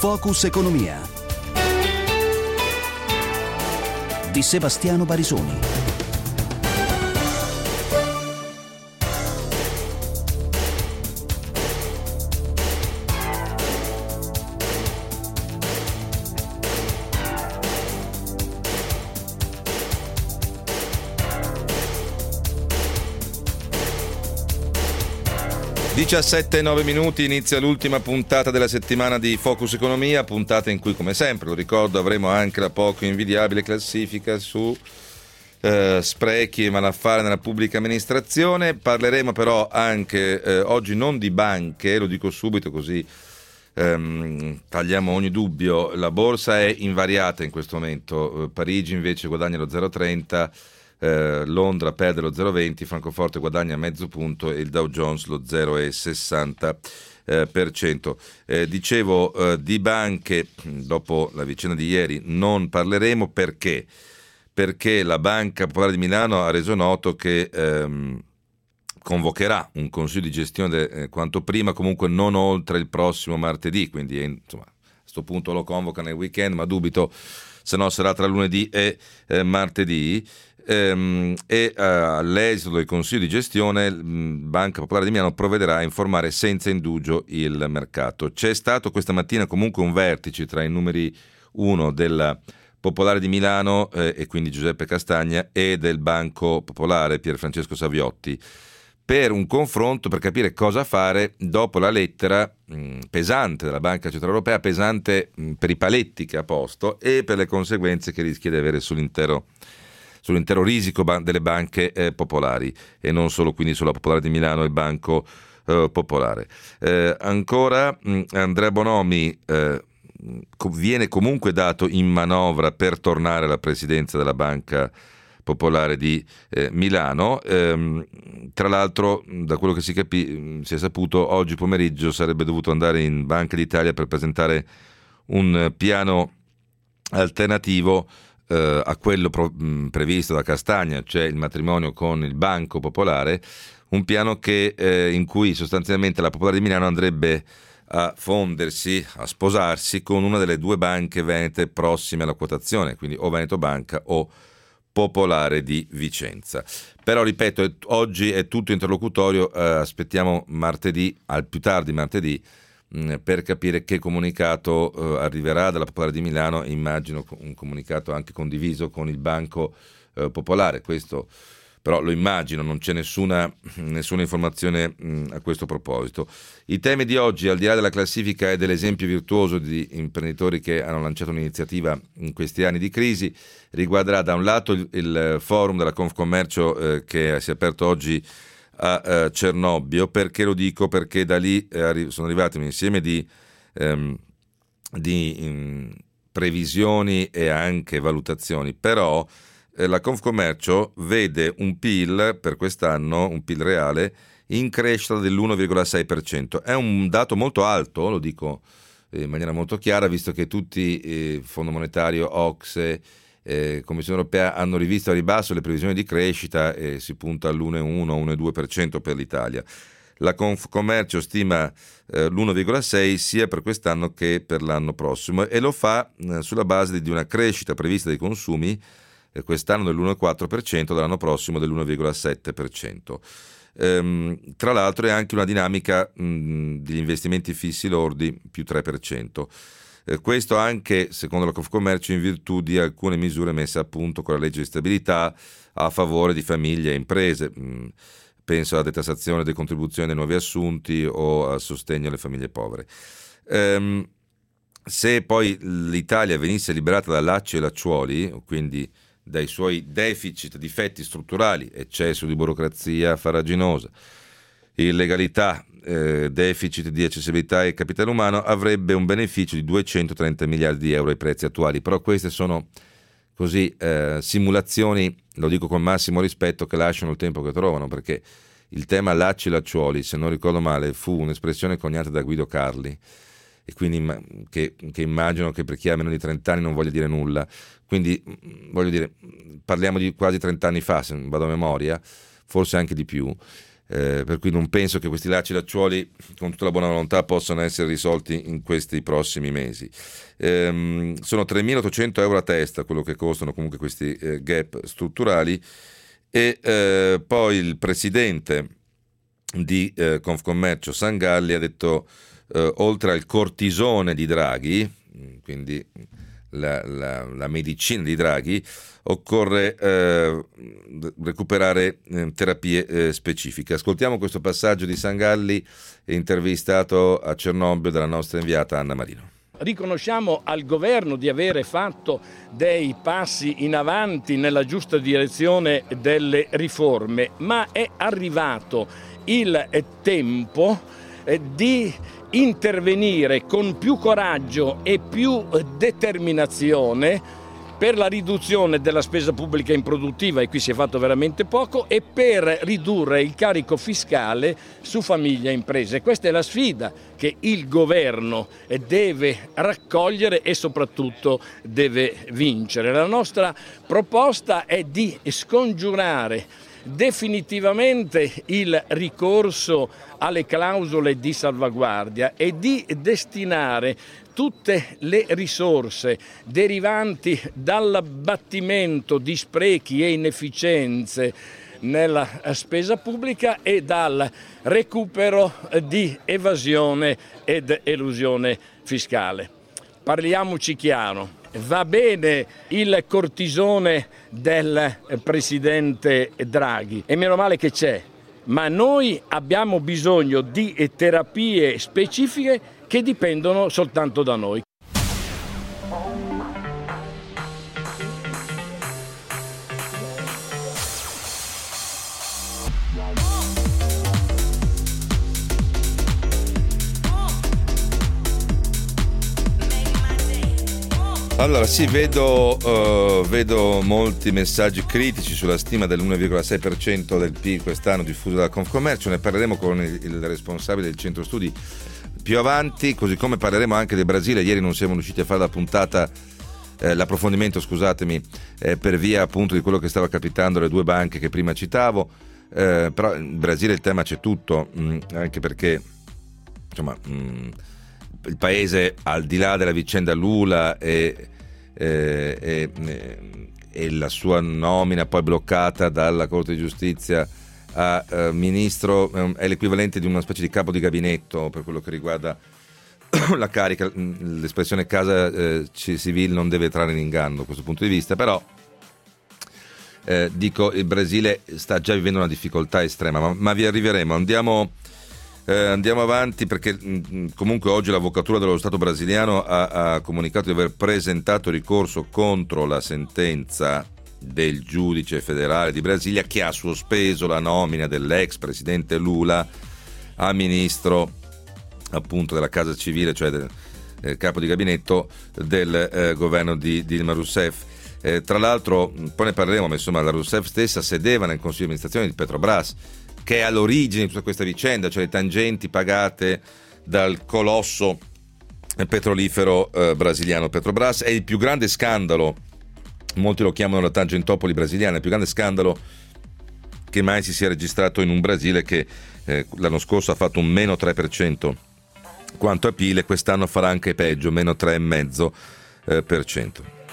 Focus Economia di Sebastiano Barisoni. (17:09) inizia l'ultima puntata della settimana di Focus Economia, puntata in cui, come sempre, lo ricordo, avremo anche la poco invidiabile classifica su sprechi e malaffare nella pubblica amministrazione. Parleremo però anche oggi non di banche, lo dico subito così tagliamo ogni dubbio. La borsa è invariata in questo momento, Parigi invece guadagna lo 0,30, Londra perde lo 0,20, Francoforte guadagna mezzo punto e il Dow Jones lo 0,60%. Dicevo, di banche dopo la vicenda di ieri non parleremo perché la Banca Popolare di Milano ha reso noto che convocherà un consiglio di gestione quanto prima, comunque non oltre il prossimo martedì, quindi insomma, a questo punto lo convoca nel weekend, ma dubito, se no sarà tra lunedì e martedì. All'esito del consiglio di gestione Banca Popolare di Milano provvederà a informare senza indugio il mercato. C'è stato questa mattina comunque un vertice tra i numeri 1 della Popolare di Milano e quindi Giuseppe Castagna e del Banco Popolare Pierfrancesco Saviotti per un confronto per capire cosa fare dopo la lettera pesante della Banca Centrale Europea, pesante per i paletti che ha posto e per le conseguenze che rischia di avere sull'intero risico delle banche popolari e non solo, quindi sulla Popolare di Milano e il Banco Popolare. Ancora Andrea Bonomi viene comunque dato in manovra per tornare alla presidenza della Banca Popolare di Milano. Tra l'altro, da quello che si è saputo, oggi pomeriggio sarebbe dovuto andare in Banca d'Italia per presentare un piano alternativo a quello previsto da Castagna, cioè il matrimonio con il Banco Popolare, un piano in cui sostanzialmente la Popolare di Milano andrebbe a fondersi, a sposarsi con una delle due banche venete prossime alla quotazione, quindi o Veneto Banca o Popolare di Vicenza. Però ripeto, oggi è tutto interlocutorio, aspettiamo martedì, al più tardi martedì, per capire che comunicato arriverà dalla Popolare di Milano. Immagino un comunicato anche condiviso con il Banco Popolare, questo però lo immagino, non c'è nessuna informazione a questo proposito. I temi di oggi, al di là della classifica e dell'esempio virtuoso di imprenditori che hanno lanciato un'iniziativa in questi anni di crisi, riguarderà da un lato il forum della Confcommercio che si è aperto oggi a Cernobbio. Perché lo dico? Perché da lì sono arrivati un insieme di previsioni e anche valutazioni, però la Confcommercio vede un PIL per quest'anno, un PIL reale, in crescita dell'1,6%. È un dato molto alto, lo dico in maniera molto chiara, visto che tutti, Fondo Monetario, OCSE, Commissione Europea, hanno rivisto a ribasso le previsioni di crescita e si punta all'1,1-1,2% per l'Italia. La Confcommercio stima l'1,6% sia per quest'anno che per l'anno prossimo e lo fa sulla base di una crescita prevista dei consumi quest'anno dell'1,4%, dall'anno prossimo dell'1,7%. Tra l'altro è anche una dinamica degli investimenti fissi lordi più 3%. Questo anche, secondo la Confcommercio, in virtù di alcune misure messe a punto con la legge di stabilità a favore di famiglie e imprese. Penso alla detassazione delle contribuzioni dei nuovi assunti o al sostegno alle famiglie povere. Se poi l'Italia venisse liberata da lacci e lacciuoli, quindi dai suoi deficit, difetti strutturali, eccesso di burocrazia farraginosa, illegalità, deficit di accessibilità e capitale umano, avrebbe un beneficio di 230 miliardi di euro ai prezzi attuali. Però queste sono così simulazioni, lo dico con massimo rispetto, che lasciano il tempo che trovano, perché il tema lacci e lacciuoli, se non ricordo male, fu un'espressione coniata da Guido Carli, e quindi che immagino che per chi ha meno di 30 anni non voglia dire nulla. Quindi voglio dire, parliamo di quasi 30 anni fa, se vado a memoria, forse anche di più. per cui non penso che questi lacci-lacciuoli, con tutta la buona volontà, possano essere risolti in questi prossimi mesi. Sono 3.800 euro a testa quello che costano comunque questi gap strutturali, e poi il presidente di Confcommercio Sangalli ha detto, oltre al cortisone di Draghi, quindi la medicina di Draghi, occorre recuperare terapie specifiche. Ascoltiamo questo passaggio di Sangalli, intervistato a Cernobbio dalla nostra inviata Anna Marino. Riconosciamo al governo di avere fatto dei passi in avanti nella giusta direzione delle riforme, ma è arrivato il tempo di intervenire con più coraggio e più determinazione per la riduzione della spesa pubblica improduttiva, e qui si è fatto veramente poco, e per ridurre il carico fiscale su famiglie e imprese. Questa è la sfida che il governo deve raccogliere e soprattutto deve vincere. La nostra proposta è di scongiurare definitivamente il ricorso alle clausole di salvaguardia e di destinare tutte le risorse derivanti dall'abbattimento di sprechi e inefficienze nella spesa pubblica e dal recupero di evasione ed elusione fiscale. Parliamoci chiaro. Va bene il cortisone del presidente Draghi, e meno male che c'è, ma noi abbiamo bisogno di terapie specifiche che dipendono soltanto da noi. Allora sì, vedo molti messaggi critici sulla stima dell'1,6% del PIL quest'anno diffuso dalla Confcommercio. Ne parleremo con il responsabile del centro studi più avanti, così come parleremo anche del Brasile. Ieri non siamo riusciti a fare la puntata, l'approfondimento, scusatemi, per via appunto di quello che stava capitando alle due banche che prima citavo, però in Brasile il tema c'è tutto, anche perché insomma il paese, al di là della vicenda Lula e la sua nomina poi bloccata dalla Corte di Giustizia a ministro, è l'equivalente di una specie di capo di gabinetto per quello che riguarda la carica. L'espressione casa civile non deve trarre in inganno da questo punto di vista, però dico, il Brasile sta già vivendo una difficoltà estrema, ma vi arriveremo. Andiamo avanti, perché comunque oggi l'Avvocatura dello Stato brasiliano ha comunicato di aver presentato ricorso contro la sentenza del giudice federale di Brasilia che ha sospeso la nomina dell'ex presidente Lula a ministro appunto della Casa Civile, cioè del capo di gabinetto del governo di Dilma Rousseff. Tra l'altro, poi ne parleremo, ma insomma la Rousseff stessa sedeva nel consiglio di amministrazione di Petrobras, che è all'origine di tutta questa vicenda, cioè le tangenti pagate dal colosso petrolifero brasiliano Petrobras. È il più grande scandalo, molti lo chiamano la Tangentopoli brasiliana, il più grande scandalo che mai si sia registrato in un Brasile che l'anno scorso ha fatto un meno 3% quanto a PIL, e quest'anno farà anche peggio, meno 3,5%.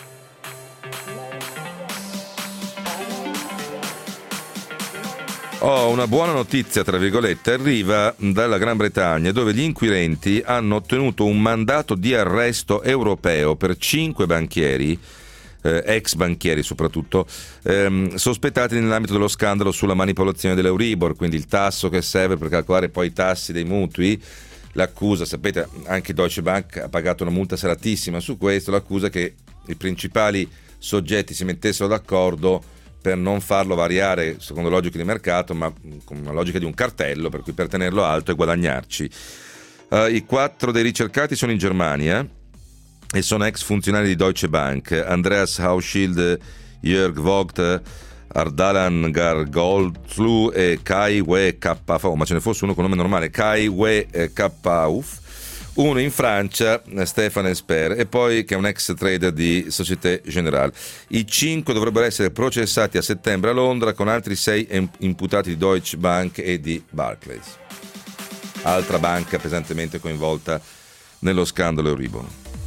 Una buona notizia, tra virgolette, arriva dalla Gran Bretagna, dove gli inquirenti hanno ottenuto un mandato di arresto europeo per 5 banchieri, ex banchieri soprattutto, sospettati nell'ambito dello scandalo sulla manipolazione dell'Euribor, quindi il tasso che serve per calcolare poi i tassi dei mutui. L'accusa, sapete, anche Deutsche Bank ha pagato una multa salatissima su questo, l'accusa è che i principali soggetti si mettessero d'accordo per non farlo variare secondo logiche di mercato, ma con una logica di un cartello, per cui per tenerlo alto e guadagnarci. I 4 dei ricercati sono in Germania e sono ex funzionari di Deutsche Bank: Andreas Hauschild, Jörg Vogt, Ardalan Gargolzlu e Kai We Kappauf, ma ce ne fosse uno con nome normale, Kai We Kappauf. uno in Francia, Stéphane Espert, e poi che è un ex trader di Société Générale. I 5 dovrebbero essere processati a settembre a Londra, con altri 6 imputati di Deutsche Bank e di Barclays, altra banca pesantemente coinvolta nello scandalo Euribor.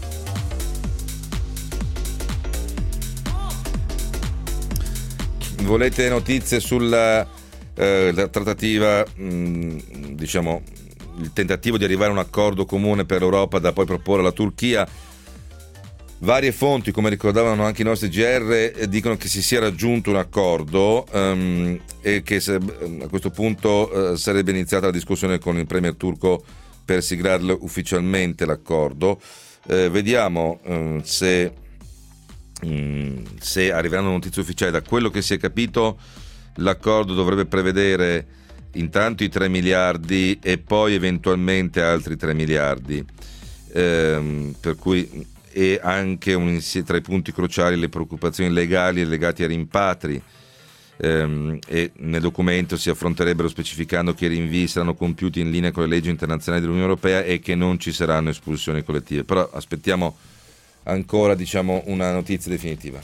Volete notizie sulla la trattativa, diciamo il tentativo di arrivare a un accordo comune per l'Europa da poi proporre alla Turchia? Varie fonti, come ricordavano anche i nostri GR, dicono che si sia raggiunto un accordo e che a questo punto sarebbe iniziata la discussione con il premier turco per siglarlo ufficialmente l'accordo. Vediamo se arriveranno notizie ufficiali. Da quello che si è capito, l'accordo dovrebbe prevedere intanto i 3 miliardi e poi eventualmente altri 3 miliardi, per cui e anche tra i punti cruciali le preoccupazioni legali legate ai rimpatri, e nel documento si affronterebbero specificando che i rinvii saranno compiuti in linea con le leggi internazionali dell'Unione Europea e che non ci saranno espulsioni collettive. Però aspettiamo ancora, diciamo, una notizia definitiva.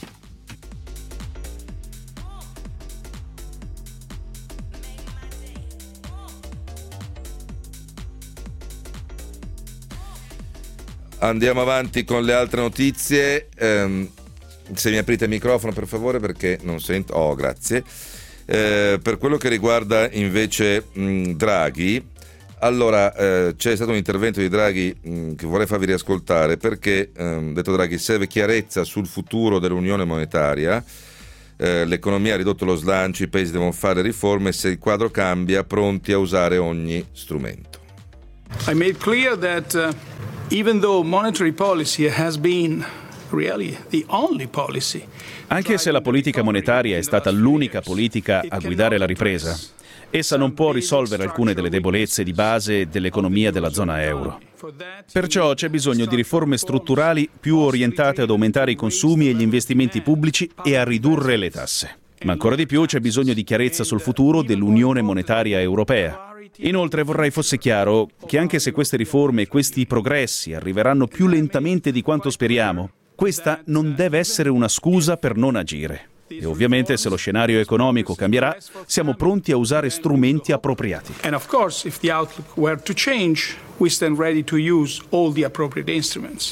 Andiamo avanti con le altre notizie. Se mi aprite il microfono per favore, perché non sento. Oh, grazie. Per quello che riguarda invece Draghi, allora c'è stato un intervento di Draghi che vorrei farvi riascoltare, perché detto Draghi, serve chiarezza sul futuro dell'unione monetaria. L'economia ha ridotto lo slancio, i paesi devono fare riforme, se il quadro cambia, pronti a usare ogni strumento. I made clear that even though monetary policy has been really the only policy, anche se la politica monetaria è stata l'unica politica a guidare la ripresa, essa non può risolvere alcune delle debolezze di base dell'economia della zona euro. Perciò c'è bisogno di riforme strutturali più orientate ad aumentare i consumi e gli investimenti pubblici e a ridurre le tasse. Ma ancora di più c'è bisogno di chiarezza sul futuro dell'Unione Monetaria Europea. Inoltre vorrei fosse chiaro che anche se queste riforme e questi progressi arriveranno più lentamente di quanto speriamo, questa non deve essere una scusa per non agire. E ovviamente se lo scenario economico cambierà, siamo pronti a usare strumenti appropriati. And of course, if the outlook were to change, we stand ready to use all the appropriate instruments.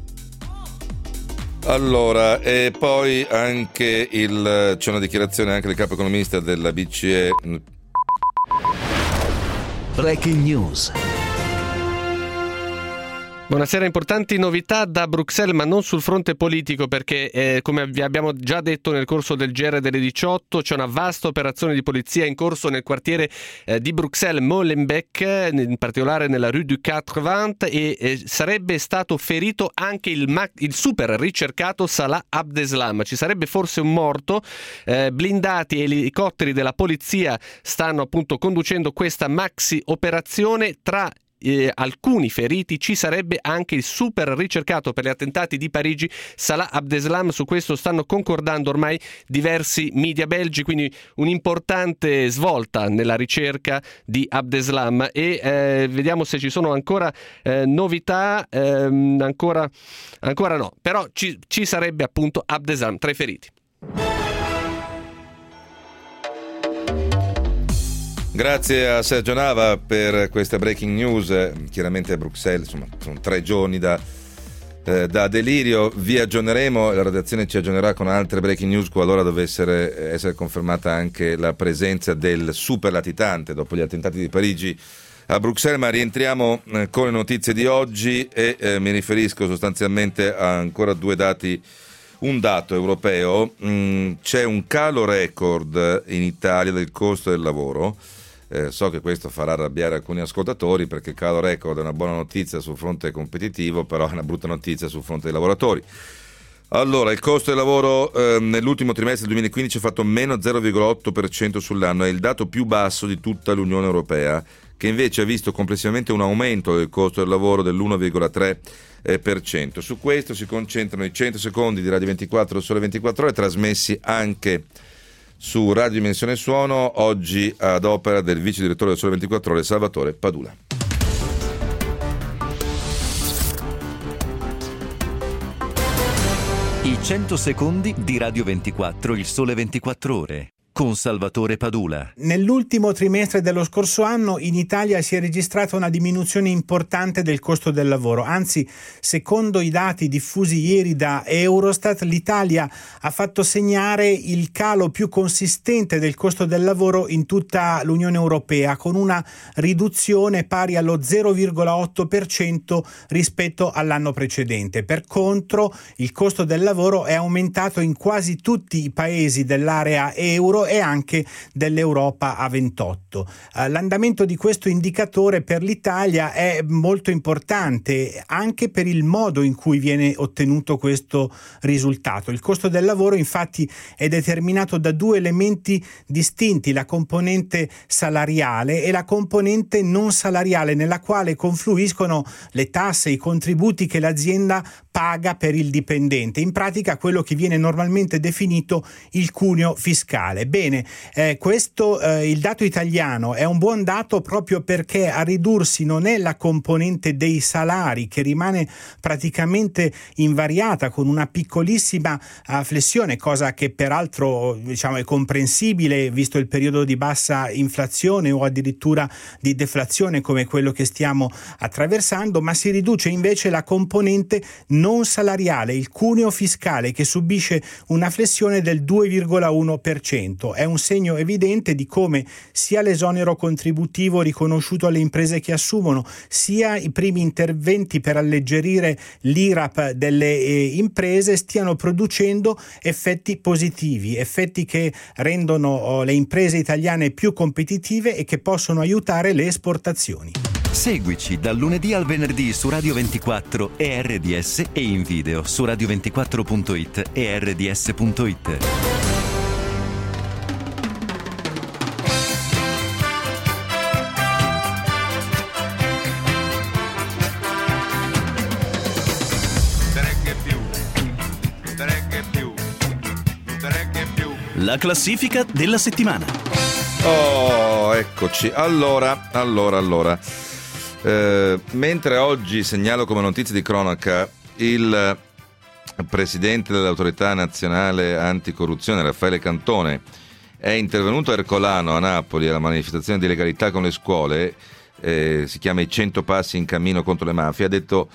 Allora, e poi anche c'è una dichiarazione anche del capo economista della BCE. Breaking News. Buonasera, importanti novità da Bruxelles, ma non sul fronte politico, perché come vi abbiamo già detto nel corso del GR delle 18 c'è una vasta operazione di polizia in corso nel quartiere di Bruxelles Molenbeek, in particolare nella Rue du 80, e sarebbe stato ferito anche il super ricercato Salah Abdeslam. Ci sarebbe forse un morto. Blindati e elicotteri della polizia stanno appunto conducendo questa maxi operazione. Tra alcuni feriti ci sarebbe anche il super ricercato per gli attentati di Parigi Salah Abdeslam. Su questo stanno concordando ormai diversi media belgi, quindi un'importante svolta nella ricerca di Abdeslam. E vediamo se ci sono ancora novità. Ancora no, però ci sarebbe appunto Abdeslam tra i feriti. Grazie a Sergio Nava per questa breaking news. Chiaramente a Bruxelles, insomma, sono 3 giorni da delirio. Vi aggiorneremo, la redazione ci aggiornerà con altre breaking news qualora dovesse essere confermata anche la presenza del super latitante dopo gli attentati di Parigi a Bruxelles. Ma rientriamo con le notizie di oggi e mi riferisco sostanzialmente a ancora 2 dati. Un dato europeo: c'è un calo record in Italia del costo del lavoro. So che questo farà arrabbiare alcuni ascoltatori, perché il calo record è una buona notizia sul fronte competitivo, però è una brutta notizia sul fronte dei lavoratori. Allora, il costo del lavoro nell'ultimo trimestre del 2015 ha fatto meno 0,8% sull'anno, è il dato più basso di tutta l'Unione Europea, che invece ha visto complessivamente un aumento del costo del lavoro dell'1,3%. Su questo si concentrano i 100 secondi di Radio 24 Sole 24 Ore, trasmessi anche su Radio Dimensione Suono, oggi ad opera del vice direttore del Sole 24 Ore Salvatore Padula. I 100 secondi di Radio 24, il sole 24 ore. Con Salvatore Padula. Nell'ultimo trimestre dello scorso anno in Italia si è registrata una diminuzione importante del costo del lavoro. Anzi, secondo i dati diffusi ieri da Eurostat, l'Italia ha fatto segnare il calo più consistente del costo del lavoro in tutta l'Unione Europea, con una riduzione pari allo 0,8% rispetto all'anno precedente. Per contro, il costo del lavoro è aumentato in quasi tutti i paesi dell'area euro e anche dell'Europa a 28. L'andamento di questo indicatore per l'Italia è molto importante anche per il modo in cui viene ottenuto questo risultato. Il costo del lavoro infatti è determinato da due elementi distinti, la componente salariale e la componente non salariale, nella quale confluiscono le tasse e i contributi che l'azienda paga per il dipendente, in pratica quello che viene normalmente definito il cuneo fiscale. Bene, il dato italiano è un buon dato proprio perché a ridursi non è la componente dei salari, che rimane praticamente invariata con una piccolissima flessione, cosa che peraltro è comprensibile visto il periodo di bassa inflazione o addirittura di deflazione come quello che stiamo attraversando, ma si riduce invece la componente non salariale, il cuneo fiscale, che subisce una flessione del 2,1%. È un segno evidente di come sia l'esonero contributivo riconosciuto alle imprese che assumono, sia i primi interventi per alleggerire l'IRAP delle imprese stiano producendo effetti positivi, effetti che rendono le imprese italiane più competitive e che possono aiutare le esportazioni. Seguici dal lunedì al venerdì su Radio 24 e RDS e in video su radio24.it e rds.it. La classifica della settimana. Oh, eccoci. Allora. Mentre oggi segnalo come notizia di cronaca il presidente dell'autorità nazionale anticorruzione, Raffaele Cantone, è intervenuto a Ercolano, a Napoli, alla manifestazione di legalità con le scuole, si chiama I 100 passi in cammino contro le mafie, ha detto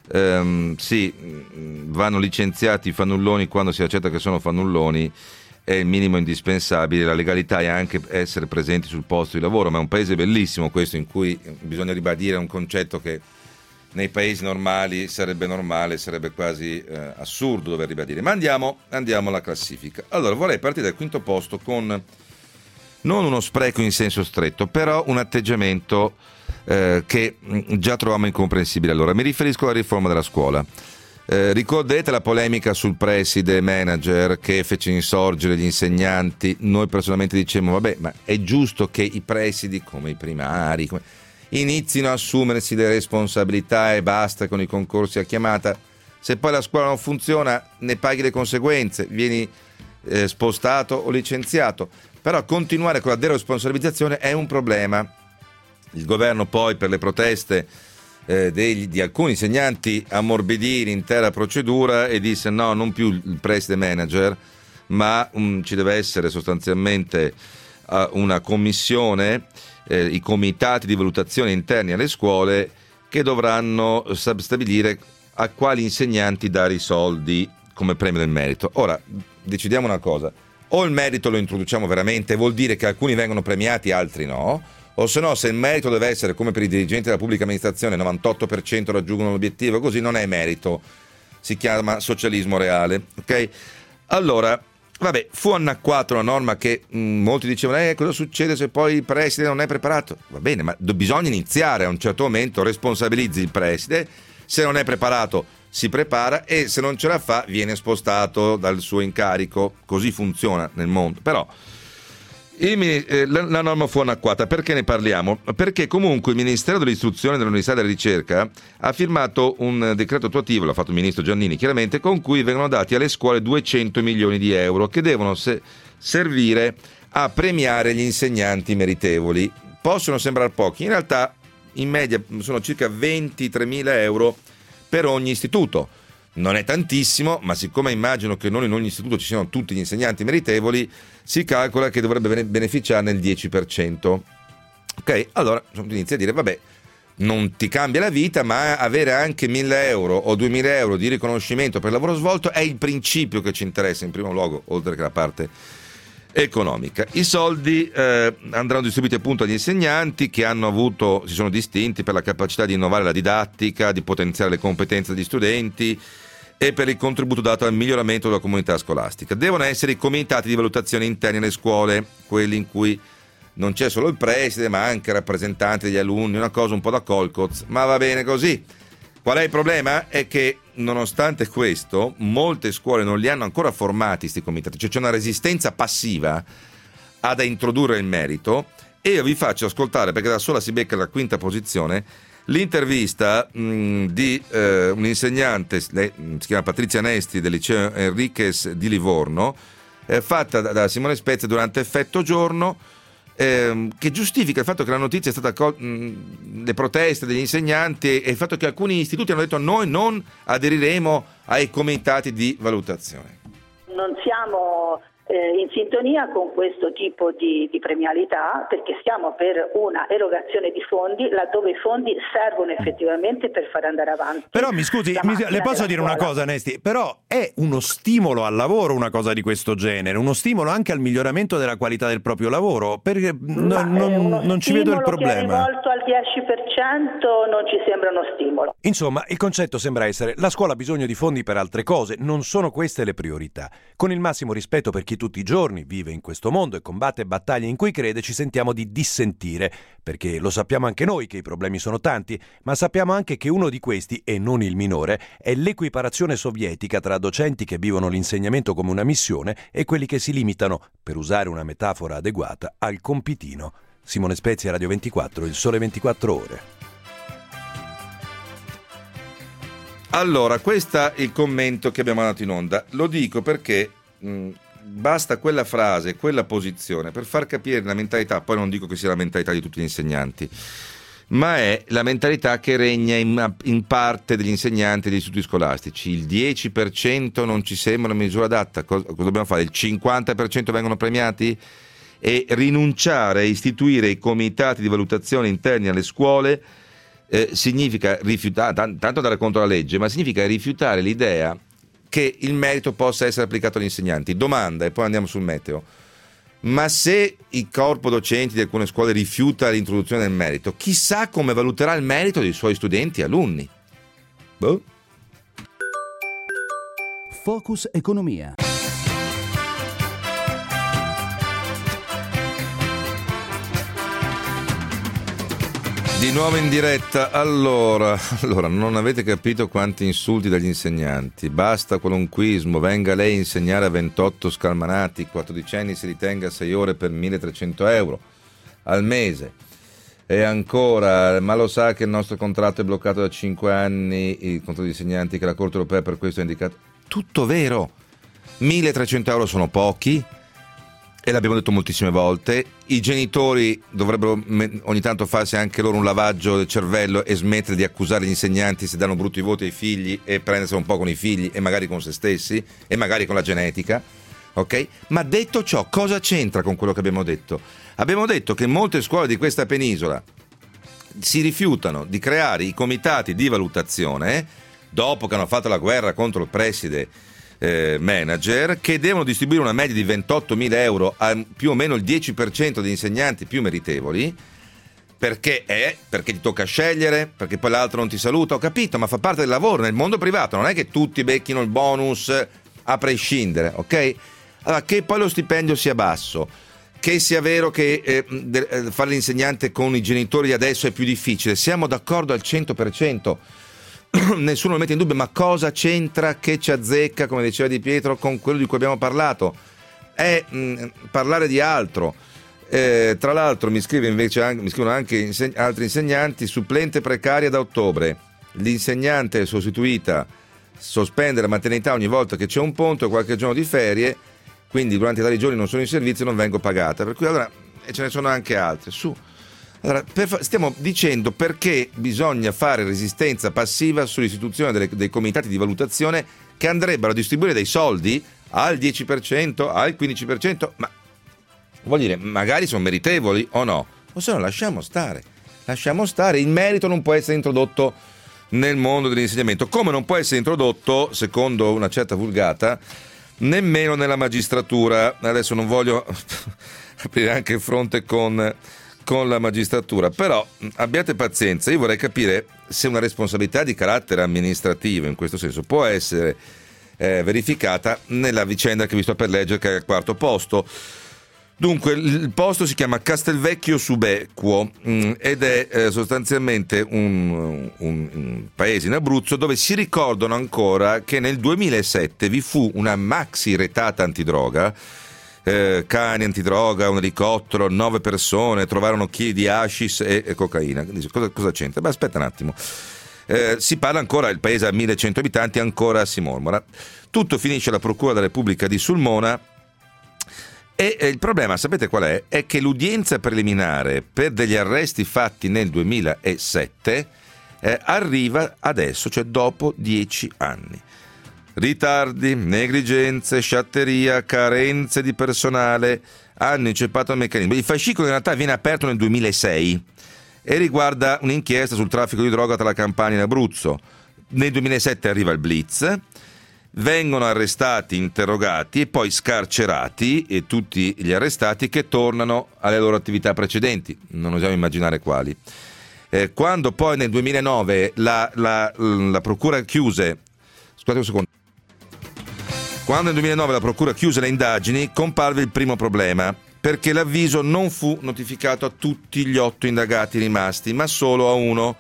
sì, vanno licenziati i fannulloni quando si accetta che sono fannulloni, è il minimo indispensabile, la legalità è anche essere presenti sul posto di lavoro, ma è un paese bellissimo questo in cui bisogna ribadire un concetto che nei paesi normali sarebbe normale, sarebbe quasi assurdo dover ribadire. Ma andiamo alla classifica. Allora, vorrei partire dal quinto posto con non uno spreco in senso stretto, però un atteggiamento che già trovavamo incomprensibile. Allora, mi riferisco alla riforma della scuola. Ricordate la polemica sul preside manager che fece insorgere gli insegnanti? Noi personalmente dicemmo vabbè, ma è giusto che i presidi come i primari inizino a assumersi le responsabilità e basta con i concorsi a chiamata. Se poi la scuola non funziona ne paghi le conseguenze, vieni spostato o licenziato, però continuare con la deresponsabilizzazione è un problema. Il governo poi per le proteste di alcuni insegnanti ammorbidì l'intera procedura e disse no, non più il preside manager, ma ci deve essere sostanzialmente una commissione, i comitati di valutazione interni alle scuole che dovranno stabilire a quali insegnanti dare i soldi come premio del merito. Ora decidiamo una cosa: o il merito lo introduciamo veramente, vuol dire che alcuni vengono premiati, altri no, o se no, se il merito deve essere come per i dirigenti della pubblica amministrazione, 98% raggiungono l'obiettivo, così non è merito, si chiama socialismo reale, ok? Allora, vabbè, fu annacquata una norma che molti dicevano cosa succede se poi il preside non è preparato? Va bene, ma bisogna iniziare a un certo momento, responsabilizzi il preside, se non è preparato si prepara e se non ce la fa viene spostato dal suo incarico, così funziona nel mondo. Però la norma fu annacquata. Perché ne parliamo? Perché comunque il Ministero dell'Istruzione, dell'Università e della Ricerca ha firmato un decreto attuativo, l'ha fatto il ministro Giannini chiaramente, con cui vengono dati alle scuole 200 milioni di euro che devono servire a premiare gli insegnanti meritevoli. Possono sembrare pochi, in realtà in media sono circa 23.000 euro per ogni istituto. Non è tantissimo, ma siccome immagino che non in ogni istituto ci siano tutti gli insegnanti meritevoli, si calcola che dovrebbe beneficiarne il 10%. Ok, allora inizia a dire, vabbè, non ti cambia la vita, ma avere anche 1.000 euro o 2.000 euro di riconoscimento per il lavoro svolto è il principio che ci interessa in primo luogo, oltre che la parte economica. I soldi andranno distribuiti appunto agli insegnanti che si sono distinti per la capacità di innovare la didattica, di potenziare le competenze degli studenti e per il contributo dato al miglioramento della comunità scolastica. Devono essere i comitati di valutazione interni alle scuole, quelli in cui non c'è solo il preside ma anche rappresentanti degli alunni, una cosa un po' da Colcoz, ma va bene così. Qual è il problema? È che nonostante questo molte scuole non li hanno ancora formati questi comitati, cioè c'è una resistenza passiva ad introdurre il merito. E io vi faccio ascoltare, perché da sola si becca la quinta posizione, l'intervista di un insegnante, lei si chiama Patrizia Nesti del liceo Enriquez di Livorno, fatta da Simone Spezia durante Effetto Giorno, che giustifica il fatto che la notizia è stata le proteste degli insegnanti e il fatto che alcuni istituti hanno detto noi non aderiremo ai comitati di valutazione. Non siamo in sintonia con questo tipo di premialità, perché stiamo per una erogazione di fondi laddove i fondi servono effettivamente per far andare avanti. Però mi scusi, le posso dire una cosa, Nesti, però è uno stimolo al lavoro una cosa di questo genere, uno stimolo anche al miglioramento della qualità del proprio lavoro, perché non ci vedo il problema. Che è rivolto al 10% non ci sembra uno stimolo. Insomma, il concetto sembra essere: la scuola ha bisogno di fondi per altre cose, non sono queste le priorità. Con il massimo rispetto per chi tutti i giorni vive in questo mondo e combatte battaglie in cui crede, ci sentiamo di dissentire, perché lo sappiamo anche noi che i problemi sono tanti, ma sappiamo anche che uno di questi, e non il minore, è l'equiparazione sovietica tra docenti che vivono l'insegnamento come una missione e quelli che si limitano, per usare una metafora adeguata, al compitino. Simone Spezia, Radio 24, Il Sole 24 Ore. Allora, questo è il commento che abbiamo dato in onda. Lo dico perché basta quella frase, quella posizione per far capire la mentalità. Poi non dico che sia la mentalità di tutti gli insegnanti, ma è la mentalità che regna in parte degli insegnanti degli istituti scolastici. Il 10% non ci sembra una misura adatta. Cosa dobbiamo fare? Il 50% vengono premiati? E rinunciare a istituire i comitati di valutazione interni alle scuole significa rifiutare, tanto andare contro la legge, ma significa rifiutare l'idea che il merito possa essere applicato agli insegnanti. Domanda, e poi andiamo sul meteo: ma se il corpo docenti di alcune scuole rifiuta l'introduzione del merito, chissà come valuterà il merito dei suoi studenti e alunni. Boh. Focus Economia. Di nuovo in diretta. Allora, non avete capito quanti insulti dagli insegnanti. Basta qualunquismo, venga lei a insegnare a 28 scalmanati, 14enni si ritenga 6 ore per 1.300 euro al mese. E ancora, ma lo sa che il nostro contratto è bloccato da 5 anni, il contratto di insegnanti, che la Corte Europea per questo ha indicato. Tutto vero, 1.300 euro sono pochi, e l'abbiamo detto moltissime volte. I genitori dovrebbero ogni tanto farsi anche loro un lavaggio del cervello e smettere di accusare gli insegnanti se danno brutti voti ai figli, e prendersela un po' con i figli e magari con se stessi e magari con la genetica, ok? Ma detto ciò, cosa c'entra con quello che abbiamo detto? Abbiamo detto che molte scuole di questa penisola si rifiutano di creare i comitati di valutazione dopo che hanno fatto la guerra contro il preside manager, che devono distribuire una media di 28.000 euro a più o meno il 10% degli insegnanti più meritevoli, perché ti tocca scegliere, perché poi l'altro non ti saluta. Ho capito, ma fa parte del lavoro. Nel mondo privato non è che tutti becchino il bonus a prescindere, ok? Allora, che poi lo stipendio sia basso, che sia vero che fare l'insegnante con i genitori adesso è più difficile, siamo d'accordo al 100%. Nessuno lo mette in dubbio, ma cosa c'entra, che ci azzecca, come diceva Di Pietro, con quello di cui abbiamo parlato? È parlare di altro. Tra l'altro mi scrivono anche altri insegnanti: supplente precaria da ottobre, l'insegnante è sostituita, sospende la maternità ogni volta che c'è un ponto e qualche giorno di ferie, quindi durante tali giorni non sono in servizio e non vengo pagata. Per cui allora, e ce ne sono anche altre. Su, Allora, stiamo dicendo perché bisogna fare resistenza passiva sull'istituzione dei comitati di valutazione che andrebbero a distribuire dei soldi al 10%, al 15%, ma voglio dire, magari sono meritevoli o no, o se no lasciamo stare, il merito non può essere introdotto nel mondo dell'insegnamento, come non può essere introdotto, secondo una certa vulgata, nemmeno nella magistratura. Adesso non voglio aprire anche il fronte con la magistratura, però abbiate pazienza, io vorrei capire se una responsabilità di carattere amministrativo in questo senso può essere verificata nella vicenda che vi sto per leggere, che è al 4° posto. Dunque, il posto si chiama Castelvecchio Subecquo ed è sostanzialmente un paese in Abruzzo dove si ricordano ancora che nel 2007 vi fu una maxi retata antidroga, cani antidroga, un elicottero, 9 persone, trovarono chili di hashish e cocaina. Cosa c'entra? Beh, aspetta un attimo. Si parla ancora, il paese ha 1100 abitanti, ancora si mormora. Tutto finisce alla Procura della Repubblica di Sulmona e il problema, sapete qual è? È che l'udienza preliminare per degli arresti fatti nel 2007 arriva adesso, cioè dopo 10 anni. Ritardi, negligenze, sciatteria, carenze di personale hanno inceppato il meccanismo. Il fascicolo in realtà viene aperto nel 2006 e riguarda un'inchiesta sul traffico di droga tra la Campania e Abruzzo. Nel 2007 arriva il blitz, vengono arrestati, interrogati e poi scarcerati e tutti gli arrestati che tornano alle loro attività precedenti, non osiamo immaginare quali. Quando poi nel 2009 la procura chiuse, scusate un secondo, quando nel 2009 la procura chiuse le indagini, comparve il primo problema, perché l'avviso non fu notificato a tutti gli 8 indagati rimasti, ma solo a uno.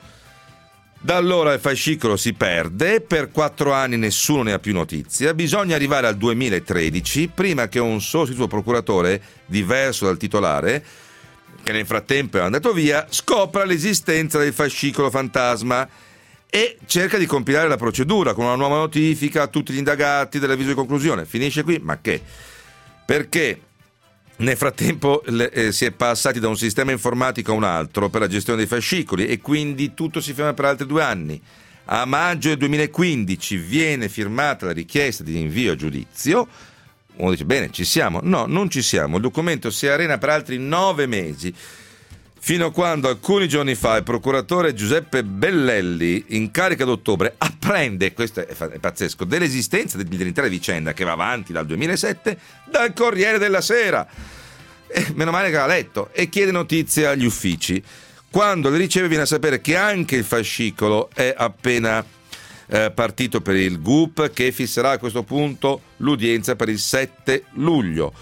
Da allora il fascicolo si perde, per 4 anni nessuno ne ha più notizia, bisogna arrivare al 2013 prima che un sostituto procuratore, diverso dal titolare, che nel frattempo è andato via, scopra l'esistenza del fascicolo fantasma e cerca di compilare la procedura con una nuova notifica a tutti gli indagati dell'avviso di conclusione. Finisce qui? Ma che? Perché nel frattempo si è passati da un sistema informatico a un altro per la gestione dei fascicoli e quindi tutto si ferma per altri 2 anni. A maggio del 2015 viene firmata la richiesta di invio a giudizio. Uno dice, bene, ci siamo? No, non ci siamo. Il documento si arena per altri 9 mesi, fino a quando alcuni giorni fa il procuratore Giuseppe Bellelli, in carica d'ottobre, apprende, questo è pazzesco, dell'esistenza dell'intera vicenda che va avanti dal 2007 dal Corriere della Sera. Meno male che l'ha letto, e chiede notizie agli uffici. Quando le riceve viene a sapere che anche il fascicolo è appena partito per il GUP, che fisserà a questo punto l'udienza per il 7 luglio.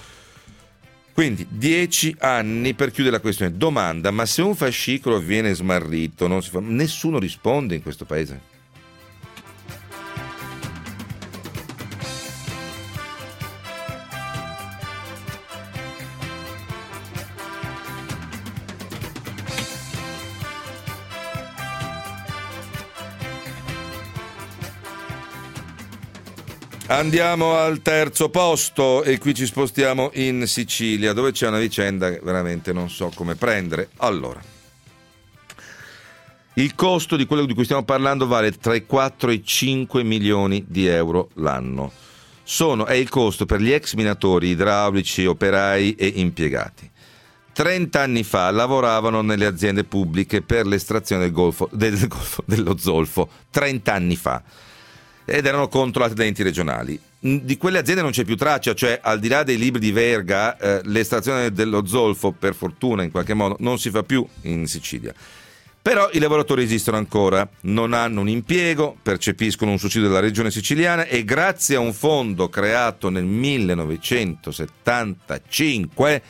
Quindi 10 anni per chiudere la questione. Domanda, ma se un fascicolo viene smarrito, nessuno risponde in questo paese? Andiamo al 3° posto e qui ci spostiamo in Sicilia, dove c'è una vicenda che veramente non so come prendere. Allora, il costo di quello di cui stiamo parlando vale tra i 4 e i 5 milioni di euro l'anno. È il costo per gli ex minatori idraulici, operai e impiegati. 30 anni fa lavoravano nelle aziende pubbliche per l'estrazione dello zolfo. 30 anni fa. Ed erano controllate da enti regionali. Di quelle aziende non c'è più traccia, cioè al di là dei libri di Verga, l'estrazione dello zolfo, per fortuna in qualche modo, non si fa più in Sicilia. Però i lavoratori esistono ancora, non hanno un impiego, percepiscono un sussidio della regione siciliana e grazie a un fondo creato nel 1975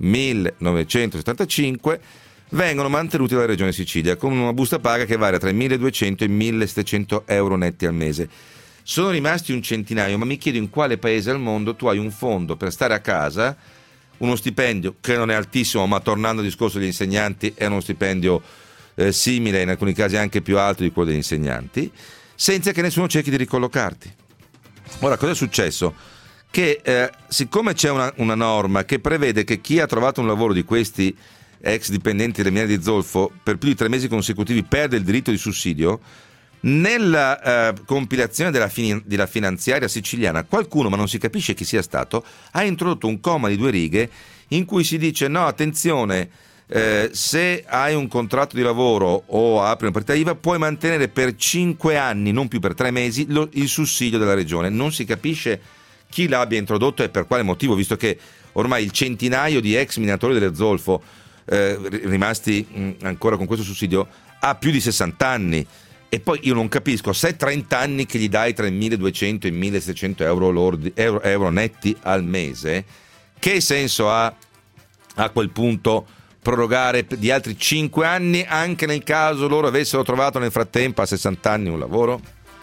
vengono mantenuti dalla regione Sicilia con una busta paga che varia tra i 1.200 e i 1.700 euro netti al mese. Sono rimasti un centinaio, ma mi chiedo in quale paese al mondo tu hai un fondo per stare a casa, uno stipendio che non è altissimo, ma tornando al discorso degli insegnanti è uno stipendio simile, in alcuni casi anche più alto di quello degli insegnanti, senza che nessuno cerchi di ricollocarti. Ora, cosa è successo? Che siccome c'è una norma che prevede che chi ha trovato un lavoro di questi ex dipendenti delle miniere di zolfo, per più di 3 mesi consecutivi perde il diritto di sussidio, nella compilazione della finanziaria siciliana qualcuno, ma non si capisce chi sia stato, ha introdotto un comma di 2 righe in cui si dice no, attenzione, se hai un contratto di lavoro o apri una partita IVA puoi mantenere per 5 anni, non più per 3 mesi, il sussidio della regione. Non si capisce chi l'abbia introdotto e per quale motivo, visto che ormai il centinaio di ex minatori delle zolfo rimasti ancora con questo sussidio ha più di 60 anni. E poi io non capisco, se 30 anni che gli dai tra i 1.200 e i 1.600 euro netti al mese, che senso ha a quel punto prorogare di altri 5 anni anche nel caso loro avessero trovato nel frattempo a 60 anni un lavoro?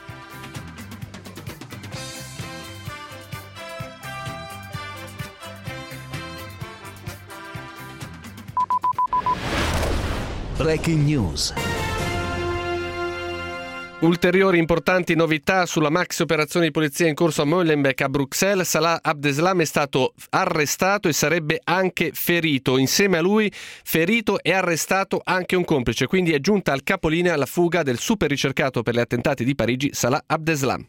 Breaking News. Ulteriori importanti novità sulla maxi operazione di polizia in corso a Molenbeek a Bruxelles. Salah Abdeslam è stato arrestato e sarebbe anche ferito. Insieme a lui ferito e arrestato anche un complice, quindi è giunta al capolinea la fuga del super ricercato per gli attentati di Parigi Salah Abdeslam.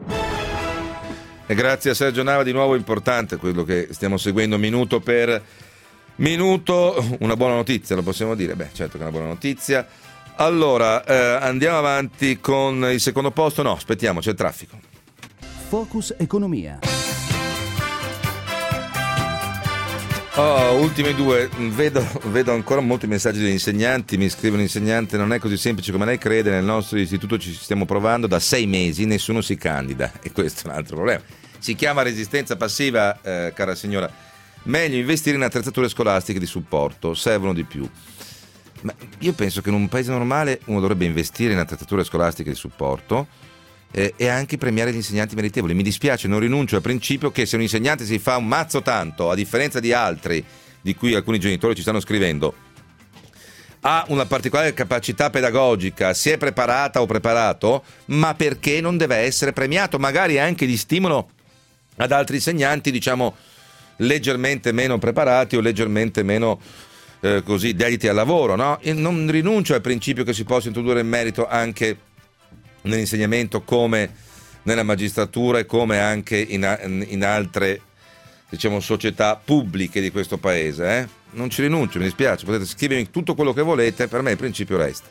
E grazie a Sergio Nava, di nuovo importante quello che stiamo seguendo minuto per minuto. Una buona notizia, lo possiamo dire? Beh, certo che è una buona notizia. Allora, andiamo avanti con il secondo posto. No, aspettiamo, c'è il traffico. Focus Economia. Ultimi due. Vedo ancora molti messaggi degli insegnanti. Mi scrivono: insegnante, non è così semplice come lei crede. Nel nostro istituto ci stiamo provando da 6 mesi, nessuno si candida. E questo è un altro problema. Si chiama resistenza passiva, cara signora. Meglio investire in attrezzature scolastiche di supporto, servono di più. Ma io penso che in un paese normale uno dovrebbe investire in attrezzature scolastiche di supporto e anche premiare gli insegnanti meritevoli. Mi dispiace, non rinuncio al principio che se un insegnante si fa un mazzo tanto, a differenza di altri, di cui alcuni genitori ci stanno scrivendo, ha una particolare capacità pedagogica, si è preparata o preparato, ma perché non deve essere premiato? Magari anche di stimolo ad altri insegnanti, diciamo, leggermente meno preparati o leggermente meno così dediti al lavoro, no? E non rinuncio al principio che si possa introdurre il merito anche nell'insegnamento, come nella magistratura e come anche in altre, diciamo, società pubbliche di questo paese. Non ci rinuncio, mi dispiace, potete scrivermi tutto quello che volete, per me il principio resta.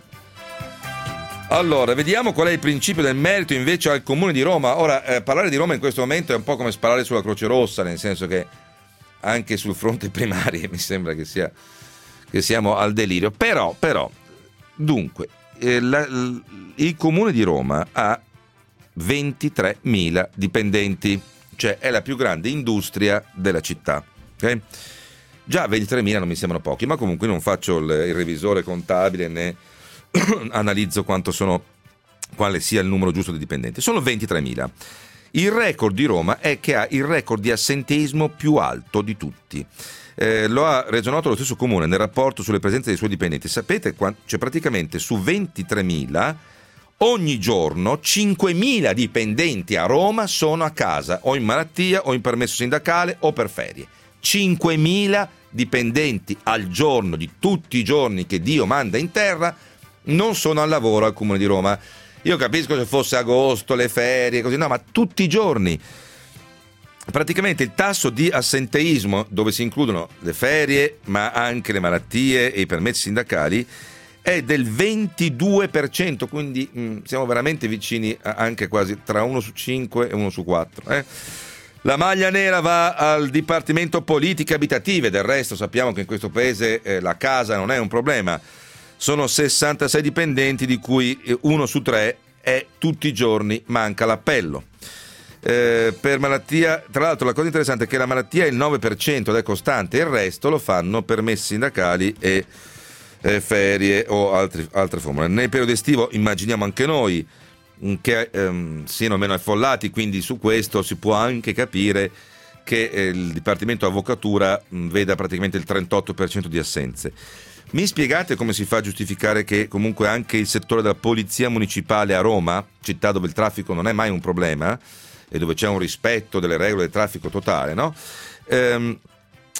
Allora, vediamo qual è il principio del merito invece al Comune di Roma. Ora, parlare di Roma in questo momento è un po' come sparare sulla Croce Rossa, nel senso che anche sul fronte primario mi sembra che siamo al delirio. Però dunque, il Comune di Roma ha 23.000 dipendenti, cioè è la più grande industria della città. Okay? Già 23.000 non mi sembrano pochi, ma comunque non faccio il revisore contabile né analizzo quale sia il numero giusto di dipendenti. Sono 23.000. Il record di Roma è che ha il record di assenteismo più alto di tutti. Lo ha reso noto lo stesso comune nel rapporto sulle presenze dei suoi dipendenti. Sapete cioè praticamente su 23.000 ogni giorno 5.000 dipendenti a Roma sono a casa o in malattia o in permesso sindacale o per ferie. 5.000 dipendenti al giorno, di tutti i giorni che Dio manda in terra, non sono al lavoro al Comune di Roma. Io capisco se fosse agosto, le ferie, così, no, ma tutti i giorni. Praticamente il tasso di assenteismo, dove si includono le ferie, ma anche le malattie e i permessi sindacali, è del 22%, quindi siamo veramente vicini anche quasi tra 1 su 5 e 1 su 4. La maglia nera va al Dipartimento Politiche Abitative, del resto sappiamo che in questo paese la casa non è un problema. Sono 66 dipendenti, di cui 1 su 3 è tutti i giorni manca l'appello. Per malattia, tra l'altro la cosa interessante è che la malattia è il 9% ed è costante, il resto lo fanno permessi sindacali e ferie o altre formule. Nel periodo estivo immaginiamo anche noi che siano meno affollati, quindi su questo si può anche capire che il Dipartimento Avvocatura veda praticamente il 38% di assenze. Mi spiegate come si fa a giustificare che comunque anche il settore della polizia municipale a Roma, città dove il traffico non è mai un problema e dove c'è un rispetto delle regole del traffico totale, no?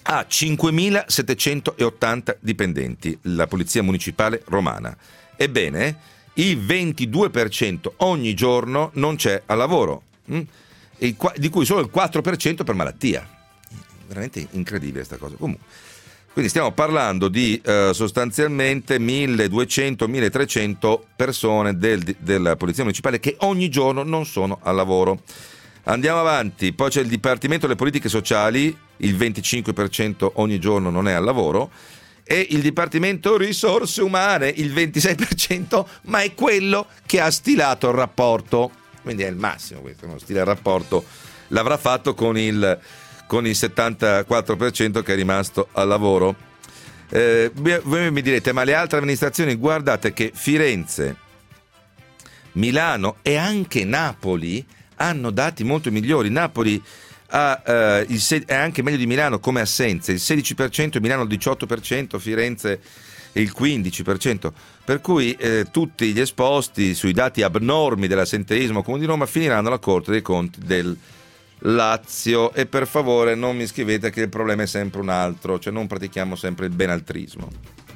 ha 5.780 dipendenti, la Polizia Municipale Romana. Ebbene, il 22% ogni giorno non c'è al lavoro, di cui solo il 4% per malattia. Veramente incredibile questa cosa. Comunque, quindi stiamo parlando di sostanzialmente 1.200-1.300 persone della Polizia Municipale che ogni giorno non sono al lavoro. Andiamo avanti, poi c'è il Dipartimento delle Politiche Sociali, il 25% ogni giorno non è al lavoro, e il Dipartimento Risorse Umane, il 26%, ma è quello che ha stilato il rapporto. Quindi è il massimo questo, no? Stile il rapporto l'avrà fatto con il 74% che è rimasto al lavoro. Voi mi direte, ma le altre amministrazioni, guardate che Firenze, Milano e anche Napoli hanno dati molto migliori. Napoli è anche meglio di Milano come assenze, il 16%, Milano il 18%, Firenze il 15%, per cui tutti gli esposti sui dati abnormi dell'assenteismo Comune di Roma finiranno alla Corte dei Conti del Lazio. E per favore non mi scrivete che il problema è sempre un altro, cioè non pratichiamo sempre il benaltrismo.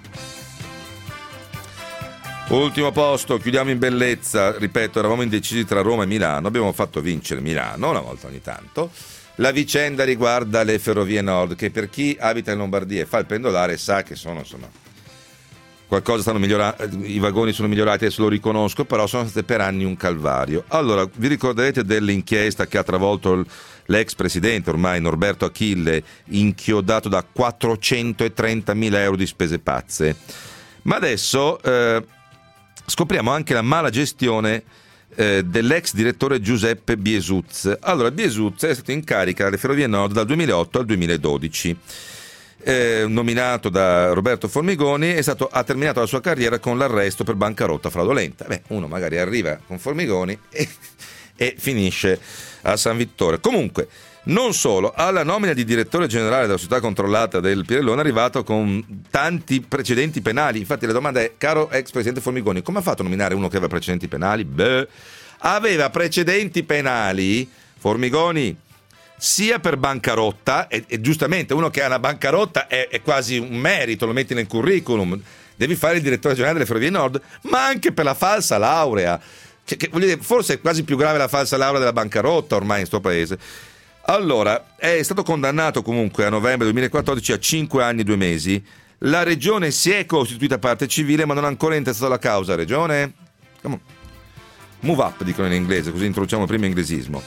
Ultimo posto, chiudiamo in bellezza. Ripeto, eravamo indecisi tra Roma e Milano, abbiamo fatto vincere Milano una volta ogni tanto. La vicenda riguarda le Ferrovie Nord, che per chi abita in Lombardia e fa il pendolare sa che sono, insomma, qualcosa stanno migliorando, i vagoni sono migliorati, adesso lo riconosco, però sono state per anni un calvario. Allora, vi ricorderete dell'inchiesta che ha travolto l'ex presidente ormai Norberto Achille, inchiodato da 430.000 euro di spese pazze. Ma adesso scopriamo anche la mala gestione dell'ex direttore Giuseppe Biesuz. Allora, Biesuz è stato in carica alle Ferrovie Nord dal 2008 al 2012. Nominato da Roberto Formigoni, ha terminato la sua carriera con l'arresto per bancarotta fraudolenta. Uno magari arriva con Formigoni e finisce a San Vittore. Comunque, non solo, alla nomina di direttore generale della società controllata del Pirellone è arrivato con tanti precedenti penali. Infatti la domanda è, caro ex presidente Formigoni, come ha fatto a nominare uno che aveva precedenti penali? Aveva precedenti penali Formigoni sia per bancarotta, e giustamente uno che ha una bancarotta è quasi un merito, lo metti nel curriculum, devi fare il direttore generale delle Ferrovie Nord, ma anche per la falsa laurea, voglio dire, forse è quasi più grave la falsa laurea della bancarotta ormai in sto paese. Allora, è stato condannato comunque a novembre 2014 a 5 anni e 2 mesi. La regione si è costituita parte civile, ma non ha ancora intestato la causa. Regione? Move up, dicono in inglese, così introduciamo prima inglesismo.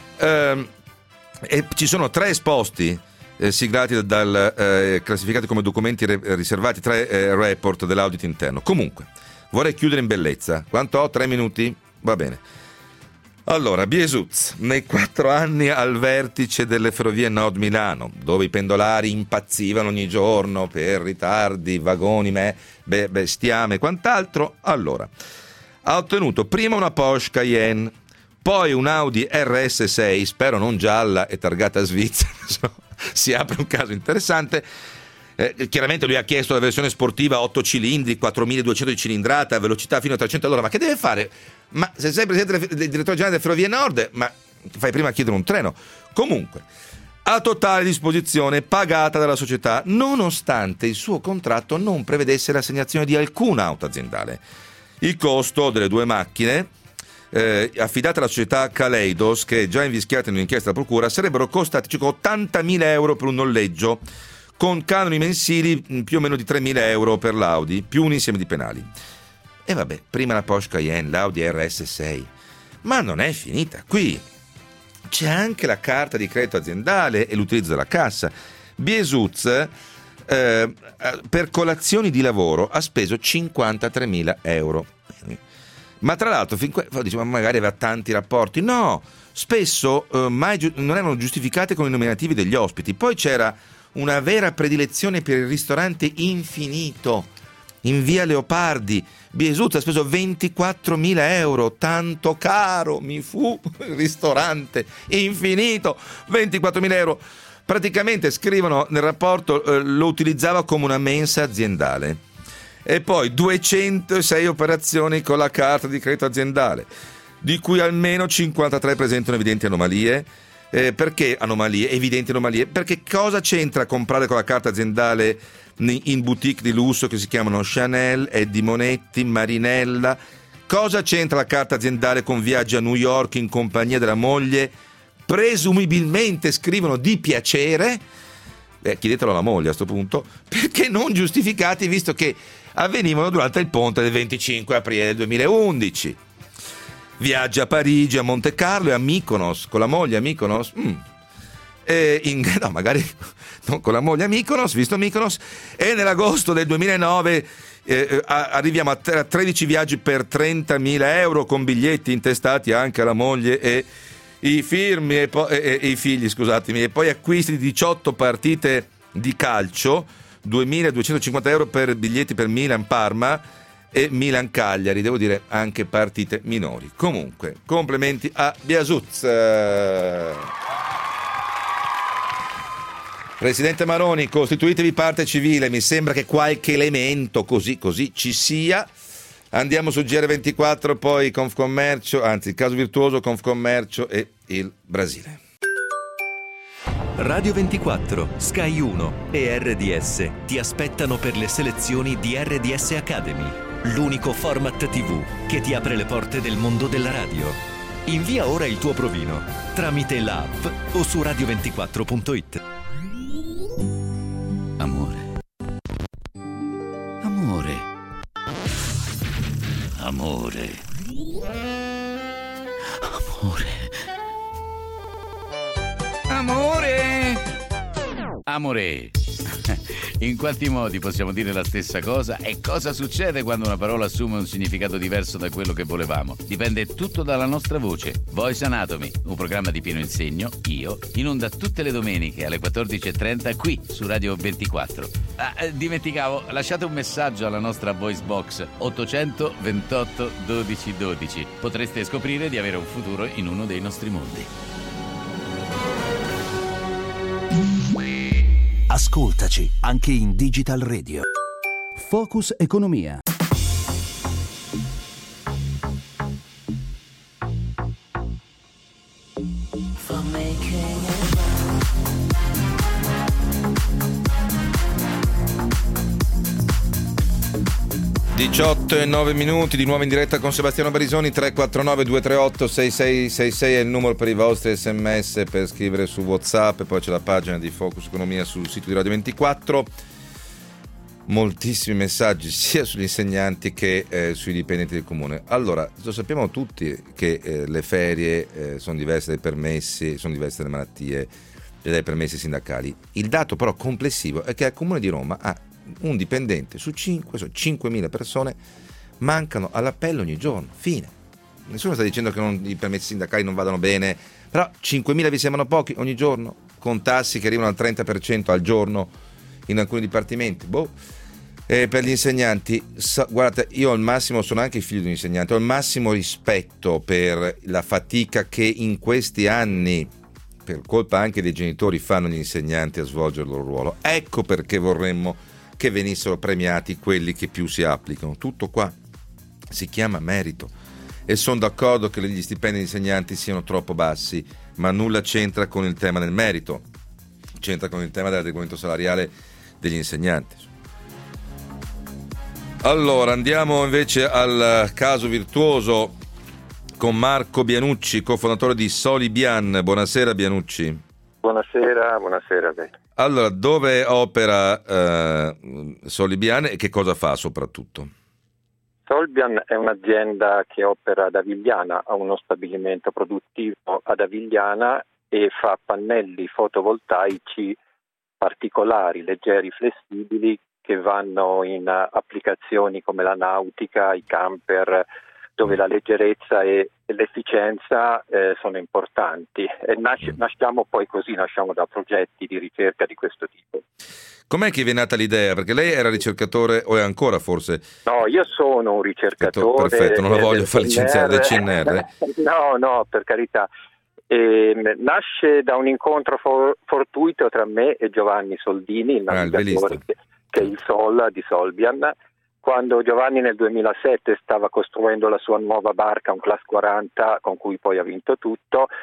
E ci sono 3 esposti siglati classificati come documenti riservati, 3 report dell'audit interno. Comunque, vorrei chiudere in bellezza. Quanto ho? 3 minuti? Va bene. Allora, Biesuz, nei 4 anni al vertice delle Ferrovie Nord Milano, dove i pendolari impazzivano ogni giorno per ritardi, vagoni, bestiame e quant'altro, allora, ha ottenuto prima una Porsche Cayenne, poi un Audi RS6, spero non gialla e targata Svizzera, si apre un caso interessante. Chiaramente lui ha chiesto la versione sportiva 8 cilindri, 4200 di cilindrata, velocità fino a 300 all'ora. Ma che deve fare? Ma se sei presidente del direttore generale delle Ferrovie Nord, ma fai prima a chiedere un treno. Comunque, a totale disposizione, pagata dalla società, nonostante il suo contratto non prevedesse l'assegnazione di alcuna auto aziendale. Il costo delle 2 macchine affidate alla società Kaleidos, che è già invischiata in un'inchiesta della procura, sarebbero costati circa 80.000 euro per un noleggio, con canoni mensili più o meno di 3.000 euro per l'Audi, più un insieme di penali. E vabbè, prima la Porsche Cayenne, l'Audi RS6. Ma non è finita qui. C'è anche la carta di credito aziendale e l'utilizzo della cassa. Biesuz, per colazioni di lavoro, ha speso 53.000 euro. Ma tra l'altro, ma magari aveva tanti rapporti. No, spesso mai non erano giustificate con i nominativi degli ospiti. Poi c'era una vera predilezione per il ristorante Infinito in via Leopardi. Biesuz ha speso 24.000 euro, tanto caro mi fu il ristorante Infinito, 24.000 euro. Praticamente, scrivono nel rapporto, lo utilizzava come una mensa aziendale. E poi 206 operazioni con la carta di credito aziendale, di cui almeno 53 presentano evidenti anomalie. Perché anomalie? Evidenti anomalie. Perché cosa c'entra comprare con la carta aziendale in boutique di lusso che si chiamano Chanel, Eddie Monetti, Marinella? Cosa c'entra la carta aziendale con viaggi a New York in compagnia della moglie? Presumibilmente scrivono di piacere. Chiedetelo alla moglie a sto punto, perché non giustificati visto che avvenivano durante il ponte del 25 aprile del 2011. Viaggia a Parigi, a Monte Carlo e a Mykonos con la moglie a Mykonos. No, magari non con la moglie a Mykonos, visto Mykonos. E nell'agosto del 2009 arriviamo a 13 viaggi per 30.000 euro con biglietti intestati anche alla moglie e i figli, scusatemi, e poi acquisti di 18 partite di calcio, 2.250 euro per biglietti per Milan-Parma e Milan-Cagliari, devo dire anche partite minori. Comunque, complimenti a Biasuz. Presidente Maroni, costituitevi parte civile, mi sembra che qualche elemento così ci sia. Andiamo su GR24, poi Confcommercio, anzi il caso virtuoso, Confcommercio e il Brasile. Radio 24, Sky 1 e RDS ti aspettano per le selezioni di RDS Academy, l'unico format TV che ti apre le porte del mondo della radio. Invia ora il tuo provino tramite l'app o su radio24.it. Amore. Amore. In quanti modi possiamo dire la stessa cosa? E cosa succede quando una parola assume un significato diverso da quello che volevamo? Dipende tutto dalla nostra voce. Voice Anatomy, un programma di pieno insegno, io, in onda tutte le domeniche alle 14.30 qui su Radio 24. Dimenticavo, lasciate un messaggio alla nostra voice box 828 12 12. Potreste scoprire di avere un futuro in uno dei nostri mondi. Ascoltaci anche in Digital Radio. Focus Economia. For making it 18:09 di nuovo in diretta con Sebastiano Barisoni. 349 238 6666 è il numero per i vostri sms, per scrivere su WhatsApp, e poi c'è la pagina di Focus Economia sul sito di Radio 24. Moltissimi messaggi sia sugli insegnanti che sui dipendenti del comune. Allora, lo sappiamo tutti che le ferie sono diverse dai permessi, sono diverse dalle malattie e dai permessi sindacali. Il dato però complessivo è che al comune di Roma ha un dipendente su 5, sono 5.000 persone, mancano all'appello ogni giorno. Fine. Nessuno sta dicendo che i permessi sindacali non vadano bene, però 5.000 vi sembrano pochi ogni giorno, con tassi che arrivano al 30% al giorno in alcuni dipartimenti. Per gli insegnanti, guardate, io al massimo, sono anche figlio di un insegnante, ho il massimo rispetto per la fatica che in questi anni, per colpa anche dei genitori, fanno gli insegnanti a svolgere il loro ruolo. Ecco perché vorremmo che venissero premiati quelli che più si applicano. Tutto qua si chiama merito, e sono d'accordo che gli stipendi degli insegnanti siano troppo bassi, ma nulla c'entra con il tema del merito, c'entra con il tema dell'adeguamento salariale degli insegnanti. Allora andiamo invece al caso virtuoso con Marco Bianucci, cofondatore di Solibian. Buonasera Bianucci. Buonasera a te. Allora, dove opera Solibian e che cosa fa soprattutto? Solibian è un'azienda che opera ad Avigliana, ha uno stabilimento produttivo ad Avigliana e fa pannelli fotovoltaici particolari, leggeri, flessibili, che vanno in applicazioni come la nautica, i camper, dove la leggerezza e l'efficienza sono importanti, e nasciamo poi così, nasciamo da progetti di ricerca di questo tipo. Com'è che vi è nata l'idea? Perché lei era ricercatore, o è ancora forse? No, io sono un ricercatore. Perfetto, non la voglio far licenziare del CNR. No, per carità. Nasce da un incontro fortuito tra me e Giovanni Soldini, il navigatore che è il Sol di Solibian. Quando Giovanni nel 2007 stava costruendo la sua nuova barca, un Class 40, con cui poi ha vinto tutto,